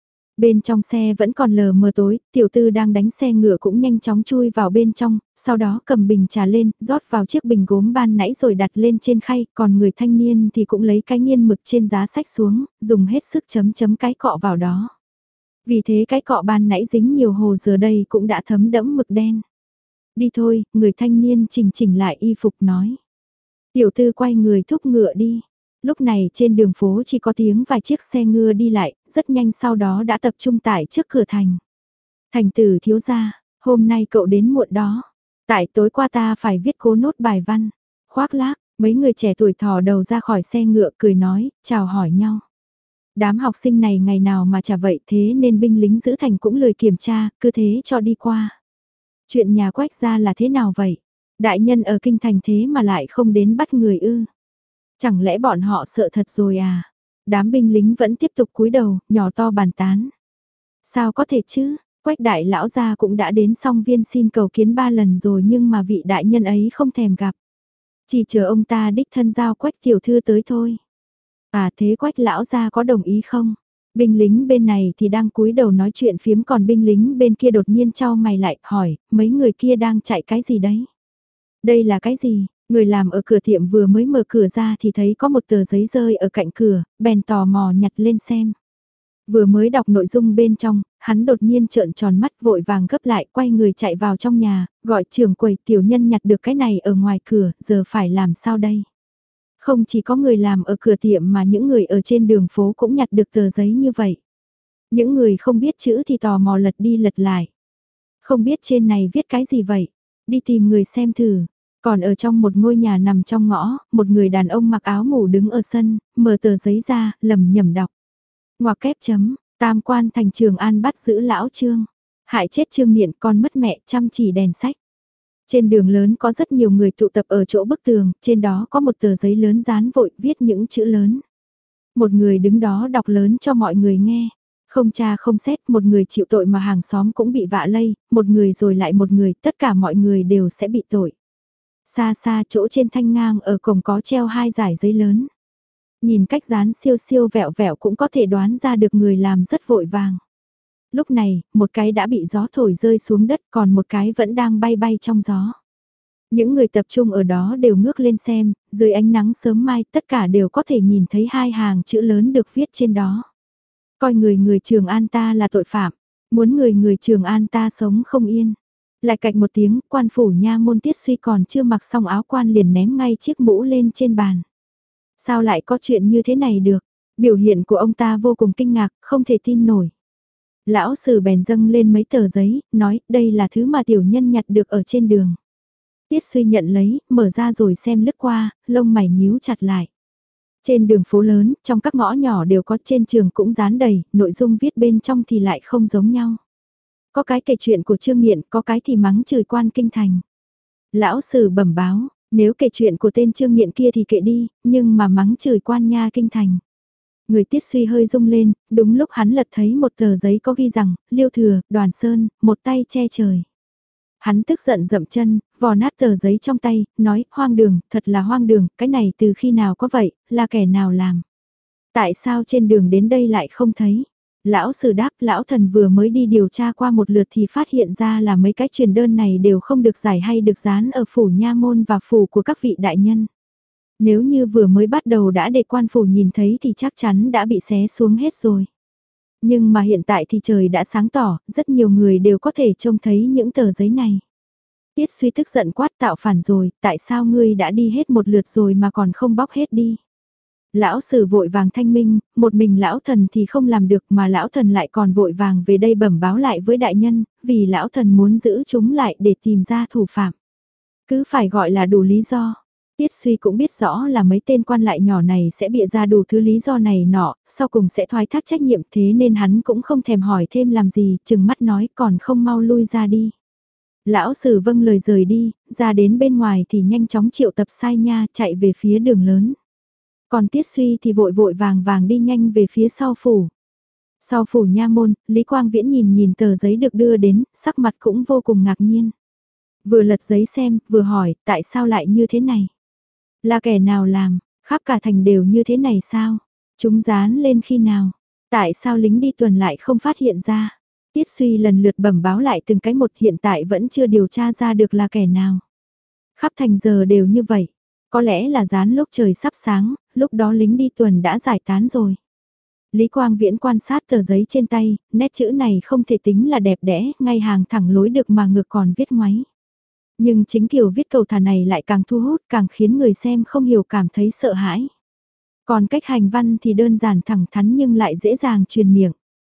Bên trong xe vẫn còn lờ mờ tối, tiểu tư đang đánh xe ngựa cũng nhanh chóng chui vào bên trong, sau đó cầm bình trà lên, rót vào chiếc bình gốm ban nãy rồi đặt lên trên khay, còn người thanh niên thì cũng lấy cái nghiên mực trên giá sách xuống, dùng hết sức chấm chấm cái cọ vào đó. Vì thế cái cọ ban nãy dính nhiều hồ giờ đây cũng đã thấm đẫm mực đen. Đi thôi, người thanh niên chỉnh chỉnh lại y phục nói. Tiểu tư quay người thúc ngựa đi. Lúc này trên đường phố chỉ có tiếng vài chiếc xe ngựa đi lại, rất nhanh sau đó đã tập trung tại trước cửa thành. Thành tử thiếu gia, hôm nay cậu đến muộn đó. Tại tối qua ta phải viết cố nốt bài văn. Khoác lác, mấy người trẻ tuổi thò đầu ra khỏi xe ngựa cười nói, chào hỏi nhau. Đám học sinh này ngày nào mà chả vậy thế nên binh lính giữ thành cũng lười kiểm tra, cứ thế cho đi qua. Chuyện nhà Quách gia là thế nào vậy? Đại nhân ở kinh thành thế mà lại không đến bắt người ư? Chẳng lẽ bọn họ sợ thật rồi à? Đám binh lính vẫn tiếp tục cúi đầu, nhỏ to bàn tán. Sao có thể chứ? Quách đại lão gia cũng đã đến song viên xin cầu kiến ba lần rồi nhưng mà vị đại nhân ấy không thèm gặp. Chỉ chờ ông ta đích thân giao Quách tiểu thư tới thôi. À thế Quách lão gia có đồng ý không? Binh lính bên này thì đang cúi đầu nói chuyện phiếm còn binh lính bên kia đột nhiên chau mày lại hỏi, mấy người kia đang chạy cái gì đấy? Đây là cái gì? Người làm ở cửa tiệm vừa mới mở cửa ra thì thấy có một tờ giấy rơi ở cạnh cửa, bèn tò mò nhặt lên xem. Vừa mới đọc nội dung bên trong, hắn đột nhiên trợn tròn mắt vội vàng gấp lại quay người chạy vào trong nhà, gọi trưởng quầy tiểu nhân nhặt được cái này ở ngoài cửa, giờ phải làm sao đây? Không chỉ có người làm ở cửa tiệm mà những người ở trên đường phố cũng nhặt được tờ giấy như vậy. Những người không biết chữ thì tò mò lật đi lật lại. Không biết trên này viết cái gì vậy? Đi tìm người xem thử. Còn ở trong một ngôi nhà nằm trong ngõ, một người đàn ông mặc áo ngủ đứng ở sân, mở tờ giấy ra, lầm nhầm đọc. Ngoặc kép chấm, tam quan thành Trường An bắt giữ lão Trương. Hại chết Trương Niệm, con mất mẹ, chăm chỉ đèn sách. Trên đường lớn có rất nhiều người tụ tập ở chỗ bức tường, trên đó có một tờ giấy lớn dán vội viết những chữ lớn. Một người đứng đó đọc lớn cho mọi người nghe. Không cha không xét, một người chịu tội mà hàng xóm cũng bị vạ lây, một người rồi lại một người, tất cả mọi người đều sẽ bị tội. Xa xa chỗ trên thanh ngang ở cổng có treo hai dải giấy lớn. Nhìn cách dán siêu siêu vẹo vẹo cũng có thể đoán ra được người làm rất vội vàng. Lúc này, một cái đã bị gió thổi rơi xuống đất, còn một cái vẫn đang bay bay trong gió. Những người tập trung ở đó đều ngước lên xem, dưới ánh nắng sớm mai tất cả đều có thể nhìn thấy hai hàng chữ lớn được viết trên đó. Coi người người Trường An ta là tội phạm, muốn người người Trường An ta sống không yên. Lại cạch một tiếng, quan phủ nha môn Tiết Suy còn chưa mặc xong áo quan liền ném ngay chiếc mũ lên trên bàn. Sao lại có chuyện như thế này được? Biểu hiện của ông ta vô cùng kinh ngạc, không thể tin nổi. Lão Sử bèn dâng lên mấy tờ giấy, nói đây là thứ mà tiểu nhân nhặt được ở trên đường. Tiết Suy nhận lấy, mở ra rồi xem lướt qua, lông mày nhíu chặt lại. Trên đường phố lớn, trong các ngõ nhỏ đều có, trên trường cũng dán đầy, nội dung viết bên trong thì lại không giống nhau. Có cái kể chuyện của Trương Nghiện, có cái thì mắng chửi quan kinh thành. Lão Sử bẩm báo, nếu kể chuyện của tên Trương Nghiện kia thì kệ đi, nhưng mà mắng chửi quan nha kinh thành. Người Tiết Suy hơi rung lên, đúng lúc hắn lật thấy một tờ giấy có ghi rằng, Liêu Thừa, Đoàn Sơn, một tay che trời. Hắn tức giận dậm chân, vò nát tờ giấy trong tay, nói, hoang đường, thật là hoang đường, cái này từ khi nào có vậy, là kẻ nào làm. Tại sao trên đường đến đây lại không thấy? Lão Sử đáp, lão thần vừa mới đi điều tra qua một lượt thì phát hiện ra là mấy cái truyền đơn này đều không được giải hay được dán ở phủ nha môn và phủ của các vị đại nhân. Nếu như vừa mới bắt đầu đã để quan phủ nhìn thấy thì chắc chắn đã bị xé xuống hết rồi. Nhưng mà hiện tại thì trời đã sáng tỏ, rất nhiều người đều có thể trông thấy những tờ giấy này. Tiết Suy tức giận quát, tạo phản rồi, tại sao ngươi đã đi hết một lượt rồi mà còn không bóc hết đi? Lão Sử vội vàng thanh minh, một mình lão thần thì không làm được mà lão thần lại còn vội vàng về đây bẩm báo lại với đại nhân, vì lão thần muốn giữ chúng lại để tìm ra thủ phạm. Cứ phải gọi là đủ lý do. Tiết Suy cũng biết rõ là mấy tên quan lại nhỏ này sẽ bịa ra đủ thứ lý do này nọ, sau cùng sẽ thoái thác trách nhiệm, thế nên hắn cũng không thèm hỏi thêm làm gì, chừng mắt nói còn không mau lui ra đi. Lão Sử vâng lời rời đi, ra đến bên ngoài thì nhanh chóng triệu tập sai nha chạy về phía đường lớn. Còn Tiết Suy thì vội vội vàng vàng đi nhanh về phía sau phủ. Sau phủ nha môn, Lý Quang Viễn nhìn nhìn tờ giấy được đưa đến, sắc mặt cũng vô cùng ngạc nhiên. Vừa lật giấy xem, vừa hỏi, tại sao lại như thế này? Là kẻ nào làm, khắp cả thành đều như thế này sao? Chúng dán lên khi nào? Tại sao lính đi tuần lại không phát hiện ra? Tiết Suy lần lượt bẩm báo lại từng cái một, hiện tại vẫn chưa điều tra ra được là kẻ nào. Khắp thành giờ đều như vậy. Có lẽ là dán lúc trời sắp sáng, lúc đó lính đi tuần đã giải tán rồi. Lý Quang Viễn quan sát tờ giấy trên tay, nét chữ này không thể tính là đẹp đẽ, ngay hàng thẳng lối được mà ngược còn viết ngoáy. Nhưng chính kiểu viết cầu thả này lại càng thu hút, càng khiến người xem không hiểu cảm thấy sợ hãi. Còn cách hành văn thì đơn giản thẳng thắn nhưng lại dễ dàng truyền miệng.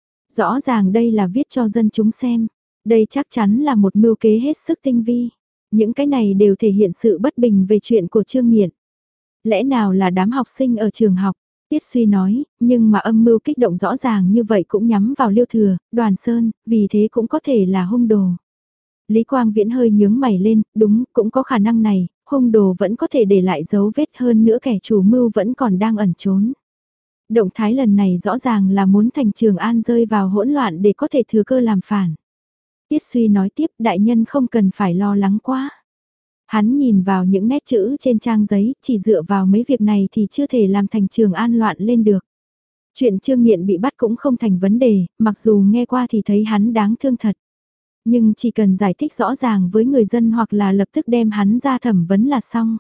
Rõ ràng đây là viết cho dân chúng xem, đây chắc chắn là một mưu kế hết sức tinh vi. Những cái này đều thể hiện sự bất bình về chuyện của Trương Nghiện. Lẽ nào là đám học sinh ở trường học? Tiết Suy nói, nhưng mà âm mưu kích động rõ ràng như vậy cũng nhắm vào Liêu Thừa, Đoàn Sơn, vì thế cũng có thể là hung đồ. Lý Quang Viễn hơi nhướng mày lên, đúng, cũng có khả năng này, hung đồ vẫn có thể để lại dấu vết, hơn nữa kẻ chủ mưu vẫn còn đang ẩn trốn. Động thái lần này rõ ràng là muốn thành Trường An rơi vào hỗn loạn để có thể thừa cơ làm phản. Tiết Suy nói tiếp, đại nhân không cần phải lo lắng quá. Hắn nhìn vào những nét chữ trên trang giấy, chỉ dựa vào mấy việc này thì chưa thể làm thành Trường An loạn lên được. Chuyện Trương Nghiện bị bắt cũng không thành vấn đề, mặc dù nghe qua thì thấy hắn đáng thương thật. Nhưng chỉ cần giải thích rõ ràng với người dân hoặc là lập tức đem hắn ra thẩm vấn là xong.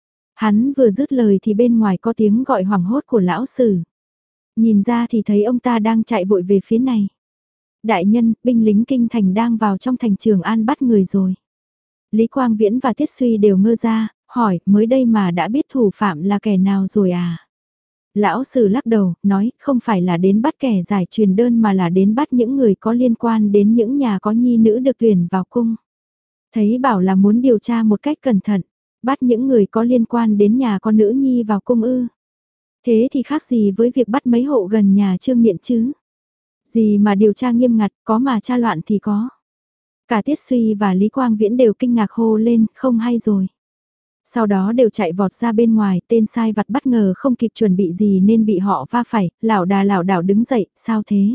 Hắn vừa dứt lời thì bên ngoài có tiếng gọi hoảng hốt của lão Sử. Nhìn ra thì thấy ông ta đang chạy vội về phía này. Đại nhân, binh lính kinh thành đang vào trong thành Trường An bắt người rồi. Lý Quang Viễn và Tiết Suy đều ngơ ra, hỏi mới đây mà đã biết thủ phạm là kẻ nào rồi à? Lão Sử lắc đầu, nói không phải là đến bắt kẻ giải truyền đơn mà là đến bắt những người có liên quan đến những nhà có nhi nữ được tuyển vào cung. Thấy bảo là muốn điều tra một cách cẩn thận, bắt những người có liên quan đến nhà có nữ nhi vào cung ư. Thế thì khác gì với việc bắt mấy hộ gần nhà Trương Niệm chứ? Gì mà điều tra nghiêm ngặt, có mà tra loạn thì có. Cả Tiết Suy và Lý Quang Viễn đều kinh ngạc hô lên, không hay rồi. Sau đó đều chạy vọt ra bên ngoài, tên sai vặt bất ngờ không kịp chuẩn bị gì nên bị họ va phải, lảo đà lảo đảo đứng dậy, sao thế?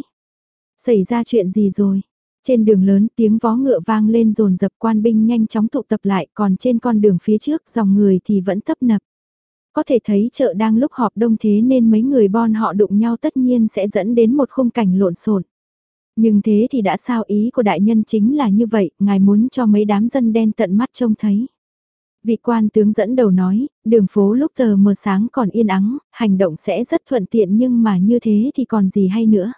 Xảy ra chuyện gì rồi? Trên đường lớn tiếng vó ngựa vang lên dồn dập, quan binh nhanh chóng tụ tập lại, còn trên con đường phía trước dòng người thì vẫn tấp nập. Có thể thấy chợ đang lúc họp đông thế nên mấy người bon họ đụng nhau tất nhiên sẽ dẫn đến một khung cảnh lộn xộn. Nhưng thế thì đã sao, ý của đại nhân chính là như vậy, ngài muốn cho mấy đám dân đen tận mắt trông thấy. Vị quan tướng dẫn đầu nói, đường phố lúc tờ mờ sáng còn yên ắng, hành động sẽ rất thuận tiện nhưng mà như thế thì còn gì hay nữa.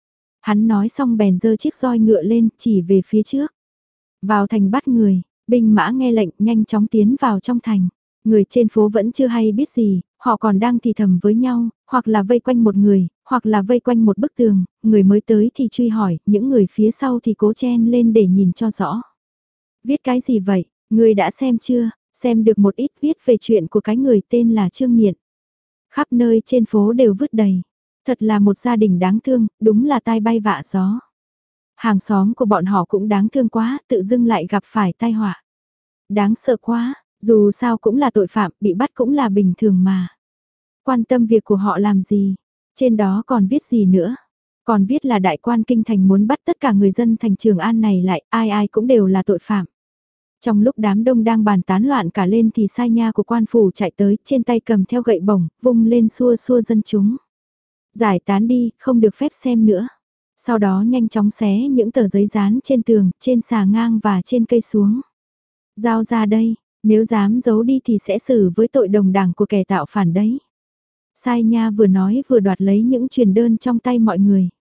Hắn nói xong bèn giơ chiếc roi ngựa lên, chỉ về phía trước. Vào thành bắt người, binh mã nghe lệnh nhanh chóng tiến vào trong thành. Người trên phố vẫn chưa hay biết gì, họ còn đang thì thầm với nhau, hoặc là vây quanh một người, hoặc là vây quanh một bức tường, người mới tới thì truy hỏi, những người phía sau thì cố chen lên để nhìn cho rõ. Viết cái gì vậy, người đã xem chưa, xem được một ít viết về chuyện của cái người tên là Trương Nghiện. Khắp nơi trên phố đều vứt đầy, thật là một gia đình đáng thương, đúng là tai bay vạ gió. Hàng xóm của bọn họ cũng đáng thương quá, tự dưng lại gặp phải tai họa. Đáng sợ quá. Dù sao cũng là tội phạm, bị bắt cũng là bình thường mà. Quan tâm việc của họ làm gì? Trên đó còn viết gì nữa? Còn viết là đại quan kinh thành muốn bắt tất cả người dân thành Trường An này lại, ai ai cũng đều là tội phạm. Trong lúc đám đông đang bàn tán loạn cả lên thì sai nha của quan phủ chạy tới, trên tay cầm theo gậy bổng, vung lên xua xua dân chúng. Giải tán đi, không được phép xem nữa. Sau đó nhanh chóng xé những tờ giấy dán trên tường, trên xà ngang và trên cây xuống. Giao ra đây. Nếu dám giấu đi thì sẽ xử với tội đồng đảng của kẻ tạo phản đấy. Sai nha vừa nói vừa đoạt lấy những truyền đơn trong tay mọi người.